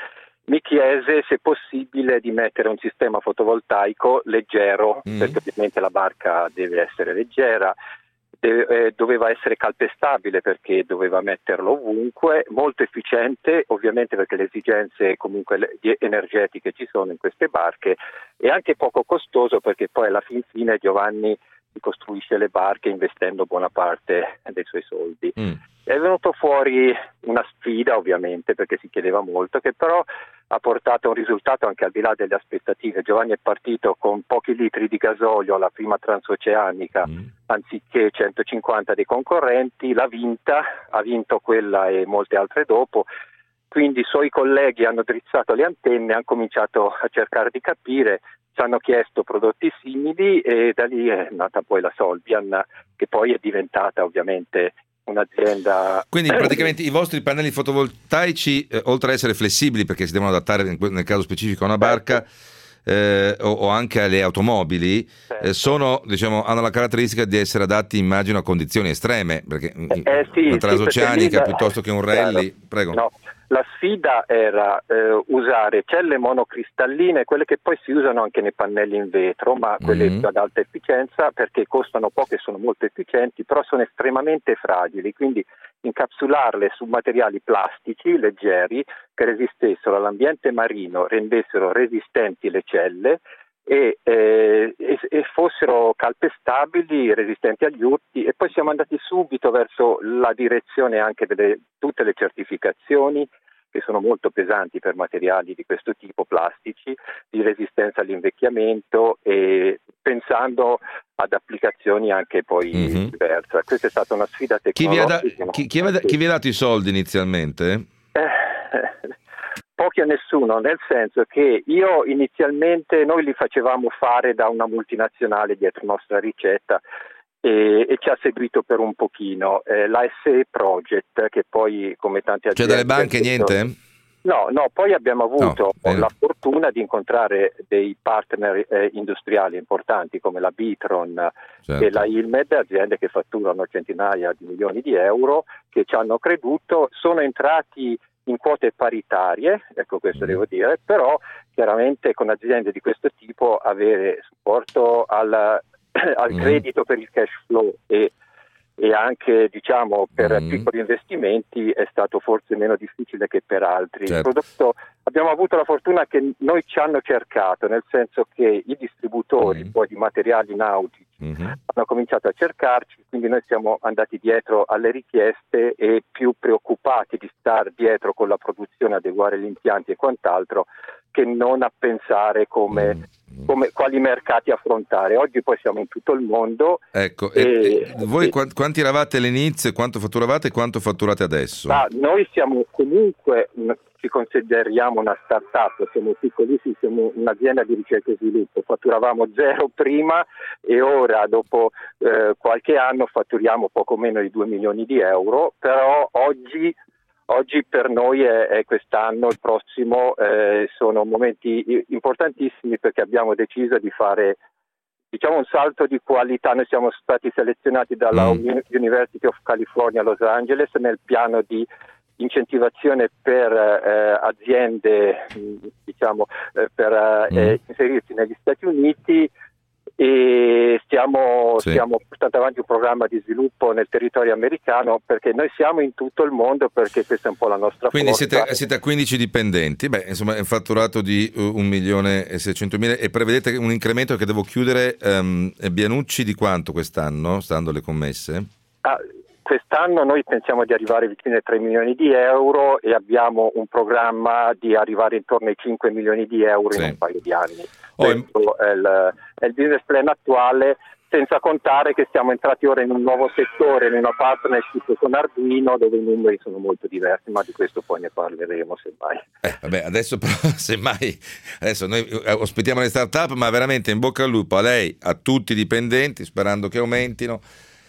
mi chiese se è possibile di mettere un sistema fotovoltaico leggero, perché ovviamente la barca deve essere leggera, doveva essere calpestabile perché doveva metterlo ovunque, molto efficiente ovviamente perché le esigenze comunque energetiche ci sono in queste barche, e anche poco costoso perché poi alla fine Giovanni costruisce le barche investendo buona parte dei suoi soldi. È venuto fuori una sfida ovviamente perché si chiedeva molto, che però ha portato a un risultato anche al di là delle aspettative. Giovanni è partito con pochi litri di gasolio alla prima transoceanica anziché 150 dei concorrenti, ha vinto quella e molte altre dopo. Quindi i suoi colleghi hanno drizzato le antenne, hanno cominciato a cercare di capire, ci hanno chiesto prodotti simili e da lì è nata poi la Solbian, che poi è diventata ovviamente un'azienda. Quindi praticamente i vostri pannelli fotovoltaici, oltre a essere flessibili perché si devono adattare nel caso specifico a una barca o anche alle automobili, sono, diciamo, hanno la caratteristica di essere adatti, immagino, a condizioni estreme, perché una transoceanica piuttosto che un rally. Prego. No. La sfida era usare celle monocristalline, quelle che poi si usano anche nei pannelli in vetro, ma quelle ad alta efficienza perché costano poco e sono molto efficienti, però sono estremamente fragili, quindi incapsularle su materiali plastici leggeri che resistessero all'ambiente marino, rendessero resistenti le celle e fossero calpestabili, resistenti agli urti, e poi siamo andati subito verso la direzione anche delle tutte le certificazioni che sono molto pesanti per materiali di questo tipo plastici, di resistenza all'invecchiamento, e pensando ad applicazioni anche poi diverse. Questa è stata una sfida tecnologica. Chi vi ha dato i soldi inizialmente? Pochi a nessuno, nel senso che inizialmente noi li facevamo fare da una multinazionale dietro nostra ricetta e ci ha seguito per un pochino, la SE Project, che poi come tante aziende... Cioè dalle banche niente? No, poi abbiamo avuto la fortuna di incontrare dei partner industriali importanti come la Bitron e la Ilmed, aziende che fatturano centinaia di milioni di euro, che ci hanno creduto, sono entrati in quote paritarie, ecco questo devo dire, però chiaramente con aziende di questo tipo avere supporto al credito per il cash flow e anche diciamo per piccoli investimenti è stato forse meno difficile che per altri. Certo. Il prodotto, abbiamo avuto la fortuna che noi ci hanno cercato, nel senso che i distributori poi di materiali nautici hanno cominciato a cercarci, quindi noi siamo andati dietro alle richieste e più preoccupati di star dietro con la produzione, adeguare gli impianti e quant'altro, che non a pensare come quali mercati affrontare. Oggi poi siamo in tutto il mondo. Ecco, voi quanti eravate all'inizio, quanto fatturavate e quanto fatturate adesso? Noi siamo comunque, ci consideriamo una start-up, siamo piccolissimi, siamo un'azienda di ricerca e sviluppo, fatturavamo 0 prima e ora dopo qualche anno fatturiamo poco meno di 2 milioni di euro, però oggi per noi è quest'anno, il prossimo sono momenti importantissimi perché abbiamo deciso di fare un salto di qualità. Noi siamo stati selezionati dalla University of California Los Angeles nel piano di incentivazione per aziende per inserirsi negli Stati Uniti, e stiamo portando avanti un programma di sviluppo nel territorio americano perché noi siamo in tutto il mondo, perché questa è un po' la nostra Quindi forza. siete a 15 dipendenti, insomma è un fatturato di 1.600.000 e prevedete un incremento che devo chiudere Bianucci di quanto quest'anno, stando alle commesse? Quest'anno noi pensiamo di arrivare vicino ai 3 milioni di euro e abbiamo un programma di arrivare intorno ai 5 milioni di euro in un paio di anni. Questo è il business plan attuale, senza contare che siamo entrati ora in un nuovo settore, in una partnership con Arduino, dove i numeri sono molto diversi, ma di questo poi ne parleremo semmai. Adesso però semmai, adesso noi ospitiamo le start-up, ma veramente in bocca al lupo a lei, a tutti i dipendenti, sperando che aumentino.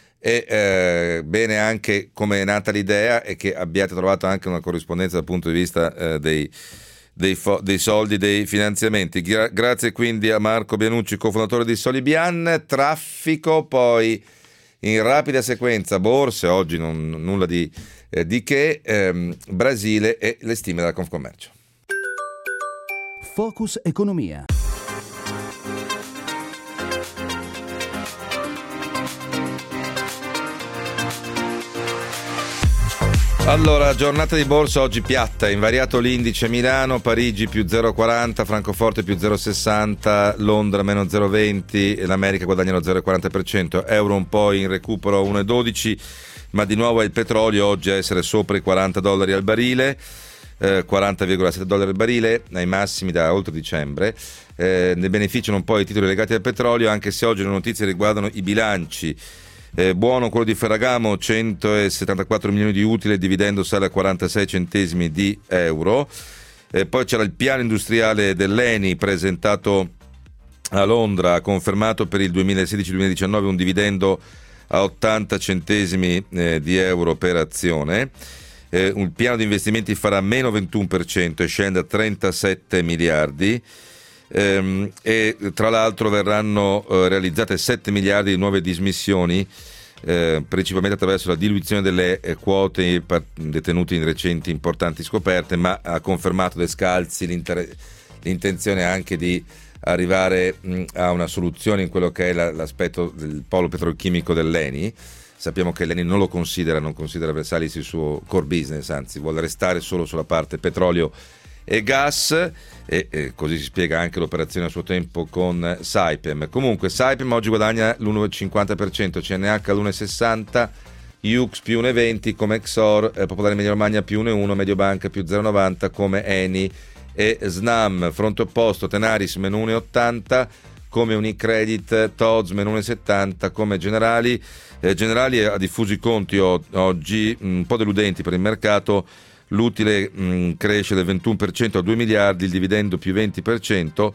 E bene anche come è nata l'idea e che abbiate trovato anche una corrispondenza dal punto di vista dei soldi, dei finanziamenti. Grazie quindi a Marco Bianucci, cofondatore di Solibian. Traffico, poi in rapida sequenza borse, oggi nulla di che, Brasile e le stime della Confcommercio. Focus Economia. Allora, giornata di borsa oggi piatta, invariato l'indice Milano, Parigi più 0,40, Francoforte più 0,60, Londra meno 0,20, l'America guadagna lo 0,40%, euro un po' in recupero 1,12, ma di nuovo è il petrolio oggi a essere sopra i $40 al barile, 40,7 dollari al barile, ai massimi da oltre dicembre. Ne beneficiano un po' i titoli legati al petrolio, anche se oggi le notizie riguardano i bilanci. Buono quello di Ferragamo, 174 milioni di utile, il dividendo sale a 46 centesimi di euro. Poi c'era il piano industriale dell'ENI presentato a Londra, ha confermato per il 2016-2019 un dividendo a 80 centesimi di euro per azione. Un piano di investimenti farà meno 21% e scende a 37 miliardi. E tra l'altro verranno realizzate 7 miliardi di nuove dismissioni, principalmente attraverso la diluizione delle quote detenute in recenti importanti scoperte, ma ha confermato Descalzi l'intenzione anche di arrivare a una soluzione in quello che è l'aspetto del polo petrolchimico dell'ENI. Sappiamo che l'ENI non considera Versalis il suo core business, anzi vuole restare solo sulla parte petrolio e gas, e così si spiega anche l'operazione a suo tempo con Saipem. Comunque Saipem oggi guadagna l'1,50%, CNH l'1,60%, Iux più 1,20% come Exor, Popolare Emilia Romagna più 1,1%, Mediobanca più 0,90% come Eni e Snam. Fronte opposto Tenaris meno 1,80% come Unicredit, Tod's meno 1,70% come Generali. Generali ha diffuso i conti oggi un po' deludenti per il mercato. L'utile cresce del 21% a 2 miliardi, il dividendo più 20%,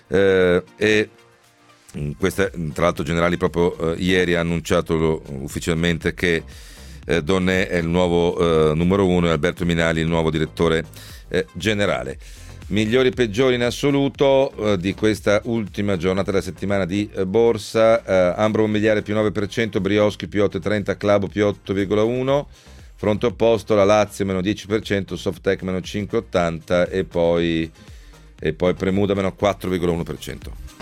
e questa, tra l'altro Generali proprio ieri ha annunciato ufficialmente che Donné è il nuovo numero 1 e Alberto Minali il nuovo direttore generale. Migliori e peggiori in assoluto di questa ultima giornata della settimana di borsa: Ambro Immobiliare più 9%, Brioschi più 8,30%, Clabo più 8,1%, fronte opposto la Lazio meno 10%, Softec meno 5,80% e poi Premuda meno 4,1%.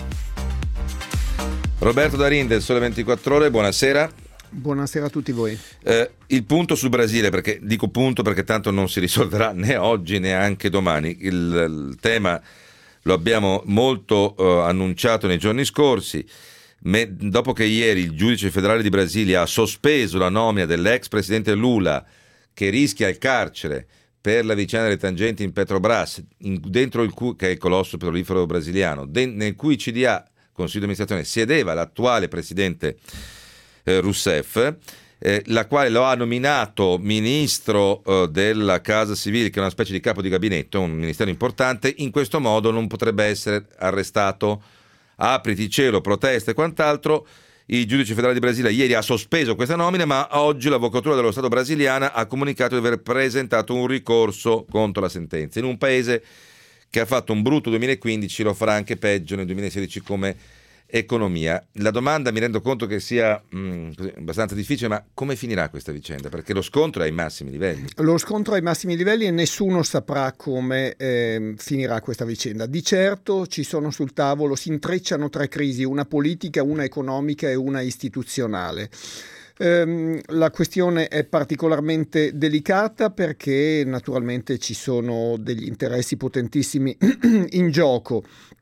Roberto Darin del Sole 24 Ore, buonasera. Buonasera a tutti voi. Il punto sul Brasile, perché dico punto perché tanto non si risolverà né oggi né anche domani. Il tema lo abbiamo molto annunciato nei giorni scorsi. Dopo che ieri il giudice federale di Brasilia ha sospeso la nomina dell'ex presidente Lula, che rischia il carcere per la vicenda delle tangenti in Petrobras, dentro il cui, che è il colosso petrolifero brasiliano, nel cui CDA, consiglio di amministrazione, siedeva l'attuale presidente Rousseff, la quale lo ha nominato ministro della Casa Civile, che è una specie di capo di gabinetto, un ministero importante. In questo modo non potrebbe essere arrestato. Apriti cielo, proteste e quant'altro. Il giudice federale di Brasilia ieri ha sospeso questa nomina, ma oggi l'Avvocatura dello Stato brasiliana ha comunicato di aver presentato un ricorso contro la sentenza. In un paese che ha fatto un brutto 2015, lo farà anche peggio nel 2016 come economia. La domanda, mi rendo conto che sia abbastanza difficile, ma come finirà questa vicenda? Perché lo scontro è ai massimi livelli. Lo scontro è ai massimi livelli e nessuno saprà come finirà questa vicenda. Di certo ci sono sul tavolo, si intrecciano tre crisi, una politica, una economica e una istituzionale. La questione è particolarmente delicata perché naturalmente ci sono degli interessi potentissimi in gioco.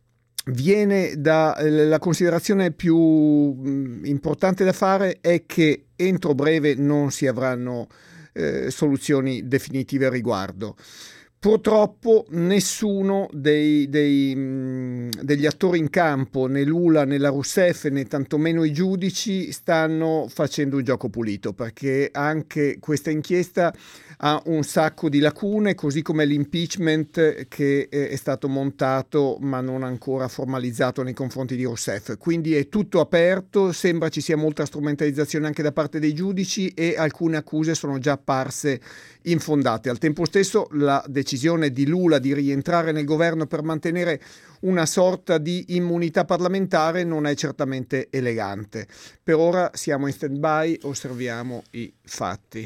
La considerazione più importante da fare è che entro breve non si avranno soluzioni definitive al riguardo. Purtroppo nessuno degli attori in campo, né Lula né la Rousseff né tantomeno i giudici, stanno facendo un gioco pulito, perché anche questa inchiesta ha un sacco di lacune, così come l'impeachment che è stato montato ma non ancora formalizzato nei confronti di Rousseff. Quindi è tutto aperto, sembra ci sia molta strumentalizzazione anche da parte dei giudici e alcune accuse sono già apparse infondate. Al tempo stesso la decisione di Lula di rientrare nel governo per mantenere una sorta di immunità parlamentare non è certamente elegante. Per ora siamo in stand-by, osserviamo i fatti.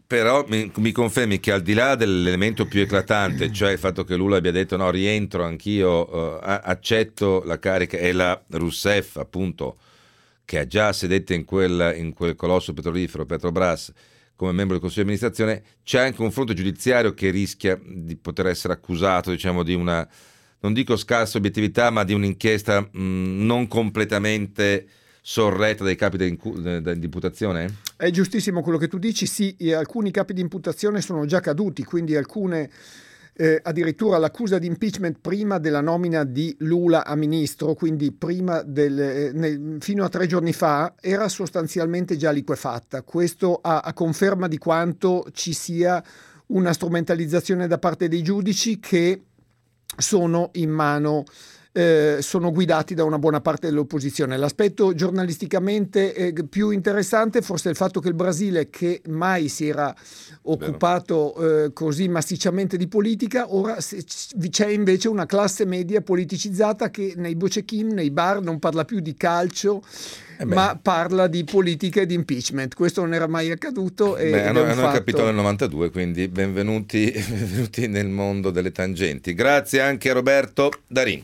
Però mi confermi che al di là dell'elemento più eclatante, cioè il fatto che Lula abbia detto no, rientro anch'io, accetto la carica, e la Rousseff appunto, che ha già sedette in quel colosso petrolifero, Petrobras, come membro del Consiglio di amministrazione, c'è anche un fronte giudiziario che rischia di poter essere accusato, diciamo, di una, non dico scarsa obiettività, ma di un'inchiesta non completamente sorretta dai capi di imputazione? È giustissimo quello che tu dici, sì, alcuni capi di imputazione sono già caduti, quindi alcune addirittura l'accusa di impeachment prima della nomina di Lula a ministro, quindi prima fino a 3 giorni fa, era sostanzialmente già liquefatta. Questo a conferma di quanto ci sia una strumentalizzazione da parte dei giudici che sono in mano, sono guidati da una buona parte dell'opposizione. L'aspetto giornalisticamente più interessante forse è il fatto che il Brasile, che mai si era occupato così massicciamente di politica, ora c'è invece una classe media politicizzata che nei bocekin, nei bar non parla più di calcio, ma parla di politica e di impeachment. Questo non era mai accaduto. A noi è capitato nel 92, quindi benvenuti nel mondo delle tangenti. Grazie anche a Roberto Darin.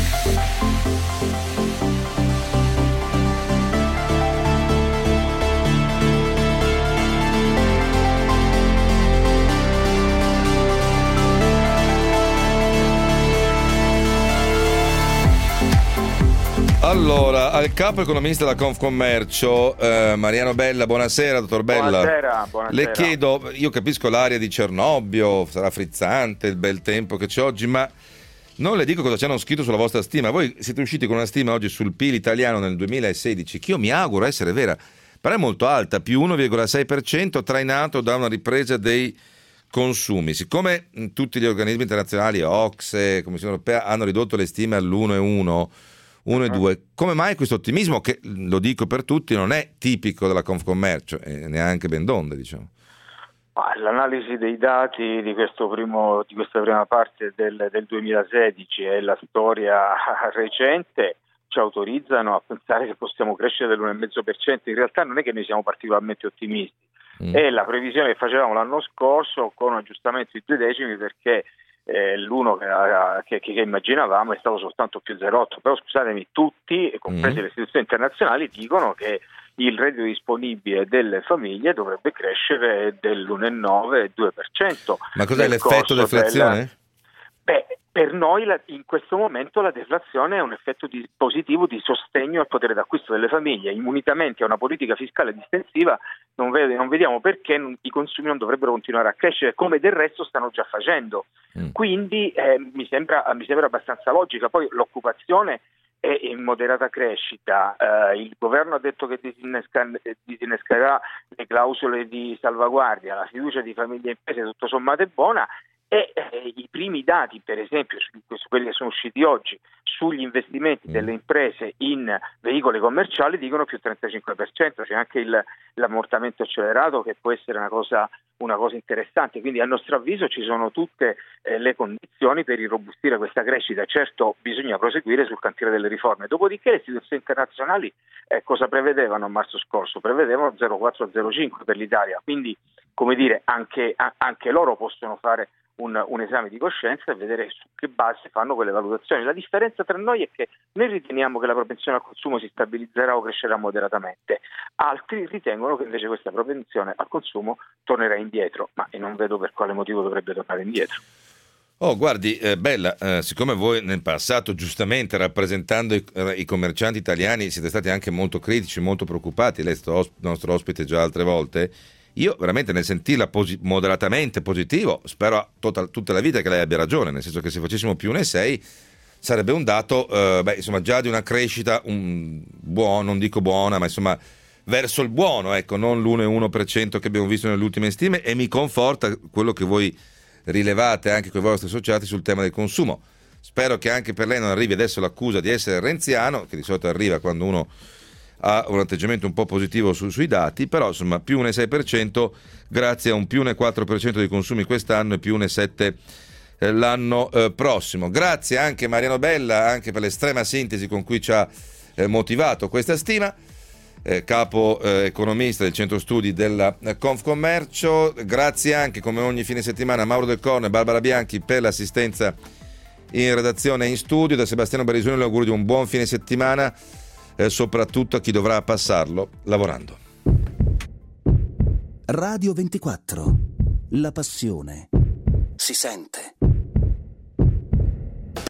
Allora, al capo economista della Confcommercio, Mariano Bella. Buonasera, dottor Bella. Buonasera. Le chiedo, io capisco l'aria di Cernobbio, sarà frizzante il bel tempo che c'è oggi, ma non le dico cosa ci hanno scritto sulla vostra stima. Voi siete usciti con una stima oggi sul PIL italiano nel 2016, che io mi auguro essere vera, però è molto alta, più 1,6%, trainato da una ripresa dei consumi. Siccome tutti gli organismi internazionali, OCSE, Commissione Europea, hanno ridotto le stime all'1,1%, 1,2%. Come mai questo ottimismo, che lo dico per tutti, non è tipico della Confcommercio e neanche ben donde, diciamo? L'analisi dei dati di questa prima parte del 2016 e la storia recente ci autorizzano a pensare che possiamo crescere dell'1,5%. In realtà non è che noi siamo particolarmente ottimisti, è la previsione che facevamo l'anno scorso con un aggiustamento di 2 decimi, perché l'uno che immaginavamo è stato soltanto più 0,8, però scusatemi, tutti, comprese le istituzioni internazionali, dicono che il reddito disponibile delle famiglie dovrebbe crescere dell'1,9-2%. Ma cos'è l'effetto deflazione? Per noi in questo momento la deflazione è un effetto positivo di sostegno al potere d'acquisto delle famiglie. Unitamente a una politica fiscale distensiva non vediamo perché i consumi non dovrebbero continuare a crescere, come del resto stanno già facendo. Quindi mi sembra abbastanza logica. Poi l'occupazione è in moderata crescita, il governo ha detto che disinnescherà le clausole di salvaguardia, la fiducia di famiglie e imprese tutto sommato è buona, e i primi dati, per esempio, su quelli che sono usciti oggi, sugli investimenti delle imprese in veicoli commerciali dicono più 35%, c'è anche l'ammortamento accelerato, che può essere una cosa interessante. Quindi a nostro avviso ci sono tutte le condizioni per irrobustire questa crescita. Certo, bisogna proseguire sul cantiere delle riforme. Dopodiché le istituzioni internazionali cosa prevedevano a marzo scorso? Prevedevano 0,4-0,5 per l'Italia, quindi come dire, anche loro possono fare un esame di coscienza e vedere su che base fanno quelle valutazioni. La differenza tra noi è che noi riteniamo che la propensione al consumo si stabilizzerà o crescerà moderatamente, altri ritengono che invece questa propensione al consumo tornerà indietro, ma non vedo per quale motivo dovrebbe tornare indietro. Guardi, Bella, siccome voi nel passato, giustamente rappresentando i commercianti italiani, siete stati anche molto critici, molto preoccupati, lei è stato nostro ospite già altre volte, io veramente nel sentirla moderatamente positivo, spero tutta la vita che lei abbia ragione, nel senso che se facessimo più 1,6 sarebbe un dato, insomma, già di una crescita buona, non dico buona, ma insomma verso il buono, ecco, non l'1,1% che abbiamo visto nelle ultime stime, e mi conforta quello che voi rilevate anche con i vostri associati sul tema del consumo. Spero che anche per lei non arrivi adesso l'accusa di essere renziano, che di solito arriva quando uno ha un atteggiamento un po' positivo sui dati, però insomma più 1,6% grazie a un più 1,4% dei consumi quest'anno e più 1,7% l'anno prossimo. Grazie anche Mariano Bella, anche per l'estrema sintesi con cui ci ha motivato questa stima. capo economista del centro studi della Confcommercio. Grazie anche, come ogni fine settimana, a Mauro Del Corno e Barbara Bianchi per l'assistenza in redazione e in studio. Da Sebastiano Berisoni l'augurio di un buon fine settimana, soprattutto a chi dovrà passarlo lavorando. Radio 24. La passione si sente.